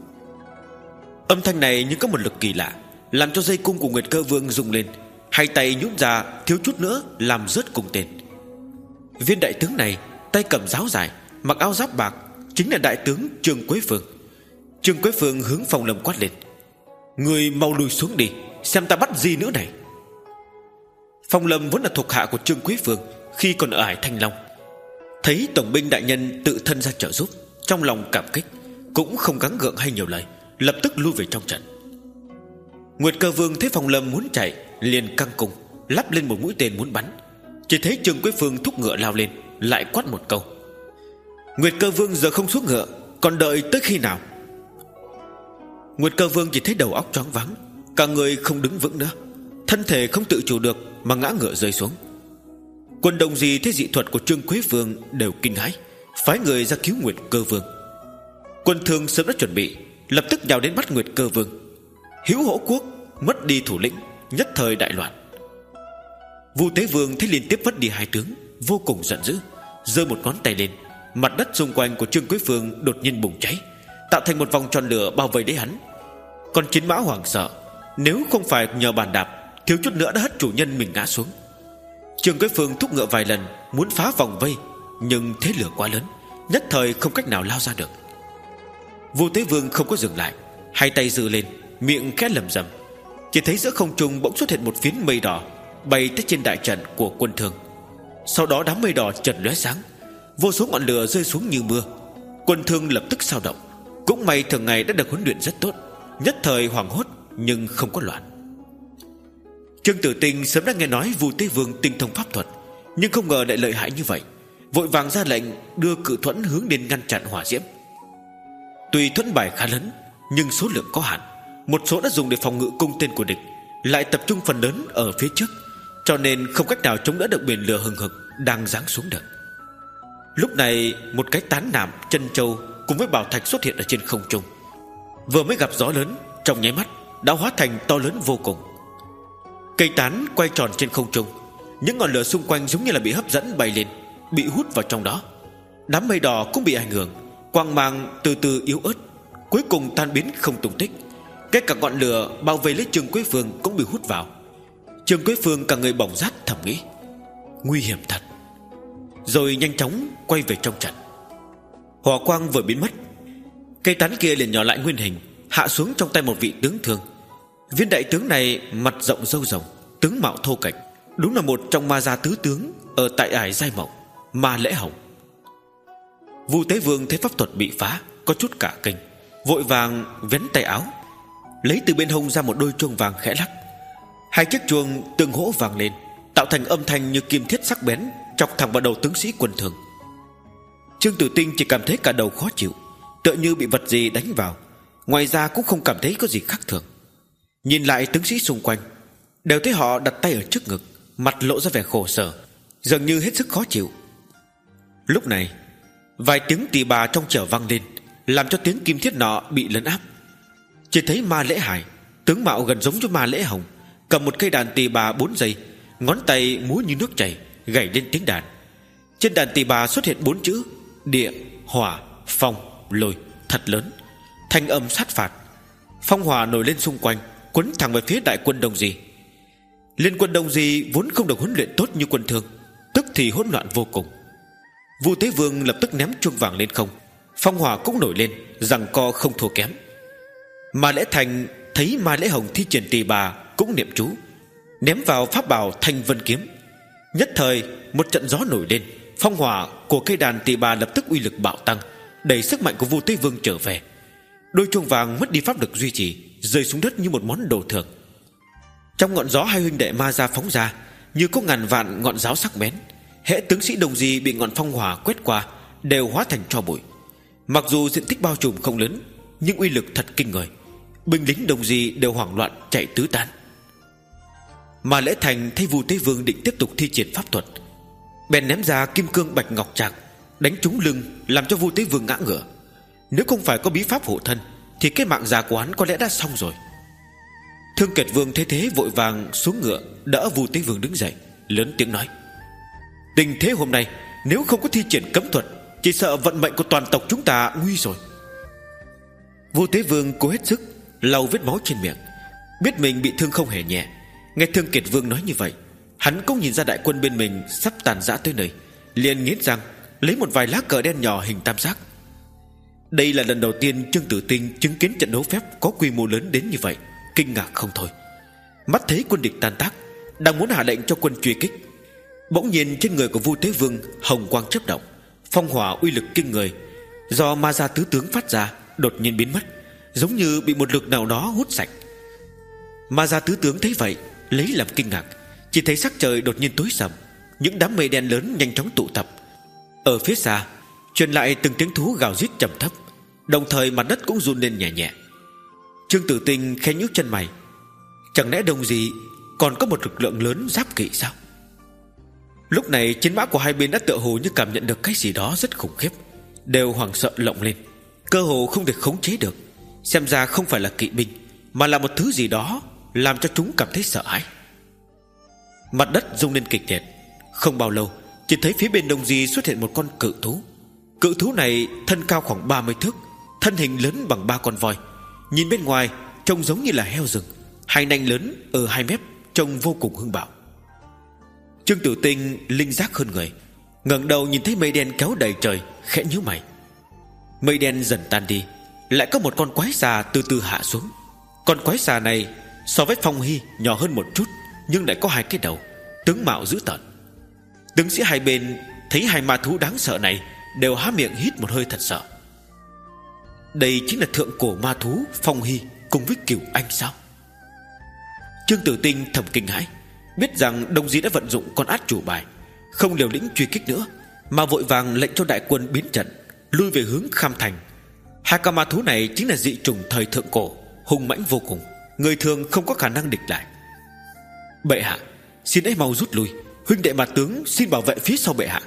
Speaker 2: Âm thanh này như có một lực kỳ lạ, làm cho dây cung của Nguyệt Cơ Vương rung lên, hai tay nhún ra thiếu chút nữa làm rớt cung tên. Viên đại tướng này tay cầm giáo dài, mặc áo giáp bạc, chính là đại tướng Trương Quế Phương. Trương Quế Phương hướng Phong Lâm quát lên: người mau lùi xuống đi, xem ta bắt gì nữa này! Phong Lâm vốn là thuộc hạ của Trương Quế Phương khi còn ở Hải Thanh Long, thấy tổng binh đại nhân tự thân ra trợ giúp, trong lòng cảm kích, cũng không gắng gượng hay nhiều lời, lập tức lui về trong trận. Nguyệt Cơ Vương thấy Phong Lâm muốn chạy, liền căng cung lắp lên một mũi tên muốn bắn. Chỉ thấy Trương Quế Phương thúc ngựa lao lên, lại quát một câu: Nguyệt Cơ Vương giờ không xuống ngựa, còn đợi tới khi nào? Nguyệt Cơ Vương chỉ thấy đầu óc choáng váng, cả người không đứng vững nữa, thân thể không tự chủ được mà ngã ngựa rơi xuống. Quân Đông Di thấy dị thuật của Trương Quế Vương đều kinh hãi, phái người ra cứu Nguyệt Cơ Vương. Quân Thương sớm đã chuẩn bị, lập tức nhào đến bắt Nguyệt Cơ Vương. Hữu Hổ Quốc mất đi thủ lĩnh, nhất thời đại loạn. Vu Tế Vương thấy liên tiếp mất đi hai tướng, vô cùng giận dữ, giơ một ngón tay lên. Mặt đất xung quanh của Trương Quế Vương đột nhiên bùng cháy, tạo thành một vòng tròn lửa bao vây lấy hắn. Còn chiến mã hoảng sợ, nếu không phải nhờ bàn đạp, thiếu chút nữa đã hất chủ nhân mình ngã xuống. Trương Quế Vương thúc ngựa vài lần muốn phá vòng vây, nhưng thế lửa quá lớn, nhất thời không cách nào lao ra được. Vu Tế Vương không có dừng lại, hai tay giơ lên, miệng khẽ lẩm rẩm. Chỉ thấy giữa không trung bỗng xuất hiện một phiến mây đỏ bay tới trên đại trận của quân Thương. Sau đó đám mây đỏ chợt lóe sáng, vô số ngọn lửa rơi xuống như mưa. Quân Thương lập tức sao động. Cũng may thường ngày đã được huấn luyện rất tốt, nhất thời hoảng hốt nhưng không có loạn. Trương Tử Tinh sớm đã nghe nói Vu Tế Vương tinh thông pháp thuật, nhưng không ngờ lại lợi hại như vậy, vội vàng ra lệnh đưa cự thuẫn hướng đến ngăn chặn hỏa diễm. Tuy thuẫn bài khá lớn, nhưng số lượng có hạn. Một số đã dùng để phòng ngự cung tên của địch, lại tập trung phần lớn ở phía trước, cho nên không cách nào chống đỡ được biển lửa hừng hực đang giáng xuống được. Lúc này một cái tán nạm chân châu cùng với bảo thạch xuất hiện ở trên không trung. Vừa mới gặp gió lớn, trong nháy mắt đã hóa thành to lớn vô cùng. Cây tán quay tròn trên không trung, những ngọn lửa xung quanh giống như là bị hấp dẫn bay lên, bị hút vào trong đó. Đám mây đỏ cũng bị ảnh hưởng, quang mang từ từ yếu ớt, cuối cùng tan biến không tung tích. Cái cả ngọn lửa bao vây lấy Trương Quế Phương cũng bị hút vào. Trương Quế Phương cả người bỏng rát thầm nghĩ, nguy hiểm thật. Rồi nhanh chóng quay về trong trận. Hỏa quang vừa biến mất, cây tán kia liền nhỏ lại nguyên hình, hạ xuống trong tay một vị tướng thương. Viên đại tướng này mặt rộng râu rồng, tướng mạo thô kệch, đúng là một trong ma gia tứ tướng ở tại ải Giai Mộng, Ma Lễ Hồng. Vu Tế Vương thấy pháp thuật bị phá, có chút cả kinh, vội vàng vén tay áo, lấy từ bên hông ra một đôi chuông vàng khẽ lắc. Hai chiếc chuông tương hỗ vang lên, tạo thành âm thanh như kim thiết sắc bén, chọc thẳng vào đầu tướng sĩ quân thường. Trương Tử Tinh chỉ cảm thấy cả đầu khó chịu, tựa như bị vật gì đánh vào, ngoài ra cũng không cảm thấy có gì khác thường. Nhìn lại tướng sĩ xung quanh, đều thấy họ đặt tay ở trước ngực, mặt lộ ra vẻ khổ sở, dường như hết sức khó chịu. Lúc này vài tiếng tỳ bà trong chợ vang lên, làm cho tiếng kim thiết nọ bị lấn áp. Chỉ thấy Ma Lễ Hải, tướng mạo gần giống với Ma Lễ Hồng, cầm một cây đàn tỳ bà bốn dây, ngón tay múa như nước chảy, gảy lên tiếng đàn. Trên đàn tỳ bà xuất hiện bốn chữ địa, hỏa, phong, lôi, thật lớn, thanh âm sát phạt. Phong hỏa nổi lên xung quanh, quấn thẳng về phía đại quân Đông Di. Liên quân Đông Di vốn không được huấn luyện tốt như quân Thương, tức thì hỗn loạn vô cùng. Vu Tế Vương lập tức ném chuông vàng lên không, phong hỏa cũng nổi lên, giằng co không thua kém. Ma Lễ Thành thấy Ma Lễ Hồng thi triển tỳ bà cũng niệm chú, ném vào pháp bảo Thanh Vân Kiếm. Nhất thời một trận gió nổi lên, phong hỏa của cây đàn tỳ bà lập tức uy lực bạo tăng, đẩy sức mạnh của Vu Tế Vương trở về. Đôi chuông vàng mất đi pháp lực duy trì, rơi xuống đất như một món đồ thường. Trong ngọn gió hai huynh đệ ma ra phóng ra, như có ngàn vạn ngọn giáo sắc bén. Hễ tướng sĩ Đông Di bị ngọn phong hỏa quét qua, đều hóa thành tro bụi. Mặc dù diện tích bao trùm không lớn, nhưng uy lực thật kinh người. Binh lính Đông Di đều hoảng loạn chạy tứ tán. Mà Lễ Thành thấy Vu Tế Vương định tiếp tục thi triển pháp thuật, bèn ném ra kim cương bạch ngọc trạc, đánh trúng lưng, làm cho Vu Tế Vương ngã ngửa. Nếu không phải có bí pháp hộ thân, thì cái mạng già của hắn có lẽ đã xong rồi. Thương Kiệt Vương thấy thế vội vàng xuống ngựa, đỡ Vu Tế Vương đứng dậy, lớn tiếng nói, tình thế hôm nay nếu không có thi triển cấm thuật, chỉ sợ vận mệnh của toàn tộc chúng ta nguy rồi. Vu Tế Vương cố hết sức lau vết máu trên miệng, biết mình bị thương không hề nhẹ. Nghe Thương Kiệt Vương nói như vậy, hắn cũng nhìn ra đại quân bên mình sắp tàn rã tới nơi, liền nghiến răng lấy một vài lá cờ đen nhỏ hình tam giác. Đây là lần đầu tiên Trương Tử Tinh chứng kiến trận đấu phép có quy mô lớn đến như vậy, kinh ngạc không thôi. Mắt thấy quân địch tan tác, đang muốn hạ lệnh cho quân truy kích, bỗng nhiên trên người của Vu Tế Vương hồng quang chớp động, phong hỏa uy lực kinh người do ma gia tứ tướng phát ra đột nhiên biến mất, giống như bị một lực nào đó hút sạch. Ma gia tứ tướng thấy vậy lấy làm kinh ngạc, chỉ thấy sắc trời đột nhiên tối sầm, những đám mây đen lớn nhanh chóng tụ tập. Ở phía xa truyền lại từng tiếng thú gào rít trầm thấp, đồng thời mặt đất cũng run lên nhẹ nhẹ. Trương Tử Tinh khẽ nhíu chân mày, chẳng lẽ Đông Di còn có một lực lượng lớn giáp kỵ sao? Lúc này chiến mã của hai bên đã tựa hồ như cảm nhận được cái gì đó rất khủng khiếp, đều hoảng sợ lộng lên, cơ hồ không thể khống chế được. Xem ra không phải là kỵ binh, mà là một thứ gì đó làm cho chúng cảm thấy sợ hãi. Mặt đất rung lên kịch liệt. Không bao lâu, chỉ thấy phía bên Đông Di xuất hiện một con cự thú. Cự thú này thân cao khoảng ba mươi thước, thân hình lớn bằng ba con voi. Nhìn bên ngoài trông giống như là heo rừng, hai nanh lớn ở hai mép, trông vô cùng hung bạo. Trương Tử Tinh linh giác hơn người, ngẩng đầu nhìn thấy mây đen kéo đầy trời, khẽ nhíu mày. Mây đen dần tan đi, lại có một con quái xà từ từ hạ xuống. Con quái xà này so với Phong Hy nhỏ hơn một chút, nhưng lại có hai cái đầu, tướng mạo dữ tợn. Tướng sĩ hai bên thấy hai ma thú đáng sợ này đều há miệng hít một hơi thật sợ. Đây chính là thượng cổ ma thú Phong Hy cùng với Cửu Anh sao? Trương Tử Tinh thầm kinh hãi, biết rằng Đông Di đã vận dụng con át chủ bài, không liều lĩnh truy kích nữa, mà vội vàng lệnh cho đại quân biến trận, lui về hướng Kham Thành. Hai con ma thú này chính là dị trùng thời thượng cổ, hung mãnh vô cùng, người thường không có khả năng địch lại. Bệ hạ, xin hãy mau rút lui, huynh đệ mặt tướng xin bảo vệ phía sau bệ hạ.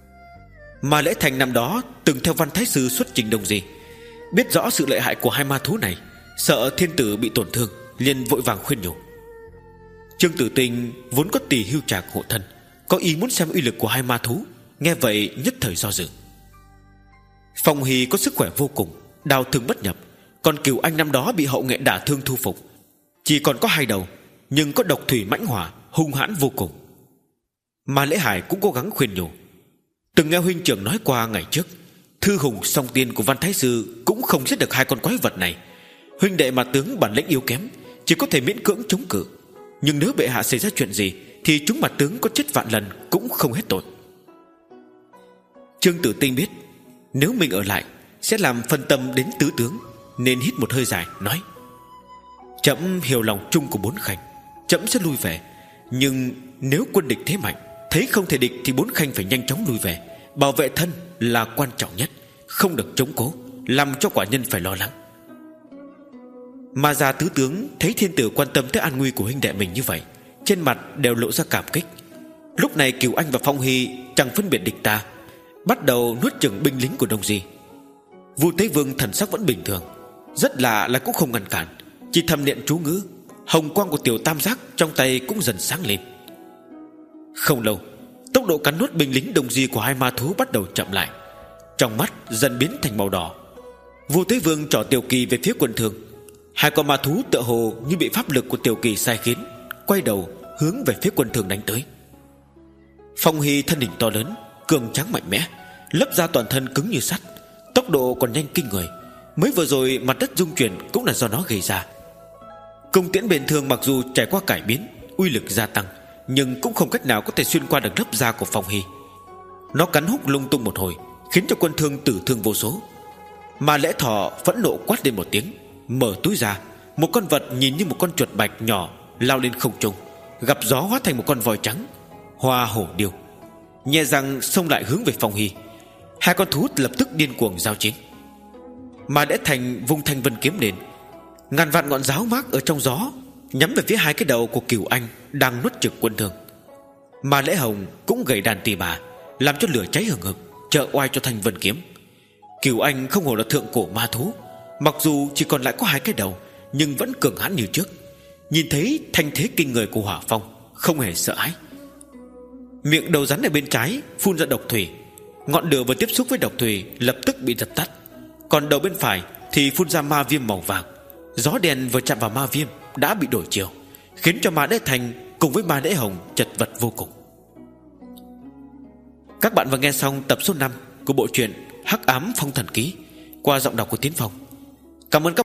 Speaker 2: Mà Lễ Thành năm đó từng theo Văn Thái Sư xuất trình Đông Di, biết rõ sự lợi hại của hai ma thú này, sợ thiên tử bị tổn thương, liền vội vàng khuyên nhủ. Trương Tử Tinh vốn có Tỳ Hưu Trạc hộ thân, có ý muốn xem uy lực của hai ma thú, nghe vậy nhất thời do dự. Phong Hy có sức khỏe vô cùng, đao thương bất nhập, còn Cửu Anh năm đó bị hậu nghệ đả thương thu phục, chỉ còn có hai đầu, nhưng có độc thủy mãnh hỏa, hung hãn vô cùng. Mà Lễ Hải cũng cố gắng khuyên nhủ. Từng nghe huynh trưởng nói qua ngày trước, thư hùng song tiên của Văn Thái Sư cũng không giết được hai con quái vật này. Huynh đệ mà tướng bản lĩnh yếu kém, chỉ có thể miễn cưỡng chống cự, nhưng nếu bệ hạ xảy ra chuyện gì thì chúng mặt tướng có chết vạn lần cũng không hết tội. Trương Tử Tinh biết nếu mình ở lại sẽ làm phân tâm đến tứ tướng, nên hít một hơi dài nói: Trẫm hiểu lòng chung của bốn khanh, trẫm sẽ lui về, nhưng nếu quân địch thế mạnh, thấy không thể địch thì bốn khanh phải nhanh chóng lui về. Bảo vệ thân là quan trọng nhất, không được chống cố, làm cho quả nhân phải lo lắng. Mà già tứ tướng thấy thiên tử quan tâm tới an nguy của huynh đệ mình như vậy, trên mặt đều lộ ra cảm kích. Lúc này Cửu Anh và Phong Hy chẳng phân biệt địch ta, bắt đầu nuốt chửng binh lính của Đông Di. Vu Tế Vương thần sắc vẫn bình thường, rất lạ là cũng không ngăn cản, chỉ thầm niệm chú ngữ. Hồng quang của tiểu tam giác trong tay cũng dần sáng lên. Không lâu, tốc độ cắn nuốt binh lính Đông Di của hai ma thú bắt đầu chậm lại, trong mắt dần biến thành màu đỏ. Vu Tế Vương trỏ Tiểu Kỳ về phía quân Thương. Hai con ma thú tựa hồ như bị pháp lực của Tiểu Kỳ sai khiến, quay đầu hướng về phía quân Thương đánh tới. Phong Hy thân hình to lớn, cường tráng mạnh mẽ, lấp ra toàn thân cứng như sắt, tốc độ còn nhanh kinh người. Mới vừa rồi mặt đất rung chuyển cũng là do nó gây ra. Cung tiễn bền thương mặc dù trải qua cải biến, uy lực gia tăng, nhưng cũng không cách nào có thể xuyên qua được lớp da của Phong Hy. Nó cắn húc lung tung một hồi, khiến cho quân Thương tử thương vô số. Mà Lễ Thọ phẫn nộ quát lên một tiếng, mở túi ra, một con vật nhìn như một con chuột bạch nhỏ lao lên không trung, gặp gió hóa thành một con voi trắng, Hoa Hổ Điêu, nhè răng xông lại hướng về Phong Hy. Hai con thú lập tức điên cuồng giao chiến. Mà Lễ Thành vung thanh vân kiếm lên, ngàn vạn ngọn giáo mác ở trong gió nhắm về phía hai cái đầu của Cửu Anh đang nuốt chửng quân Thương. Mà Lễ Hồng cũng gầy đàn tỳ bà, làm cho lửa cháy hừng hực, trợ oai cho thanh vân kiếm. Cửu Anh không hổ là thượng cổ ma thú, mặc dù chỉ còn lại có hai cái đầu, nhưng vẫn cường hãn như trước. Nhìn thấy thanh thế kinh người của hỏa phong, không hề sợ hãi. Miệng đầu rắn ở bên trái phun ra độc thủy, ngọn lửa vừa tiếp xúc với độc thủy lập tức bị dập tắt. Còn đầu bên phải thì phun ra ma viêm màu vàng. Gió đen vừa chạm vào ma viêm đã bị đổi chiều, khiến cho Ma Lễ Thành cùng với Ma Lễ Hồng chật vật vô cùng. Các bạn vừa nghe xong tập số năm của bộ truyện Hắc Ám Phong Thần Ký qua giọng đọc của Tiến Phong. Cảm ơn các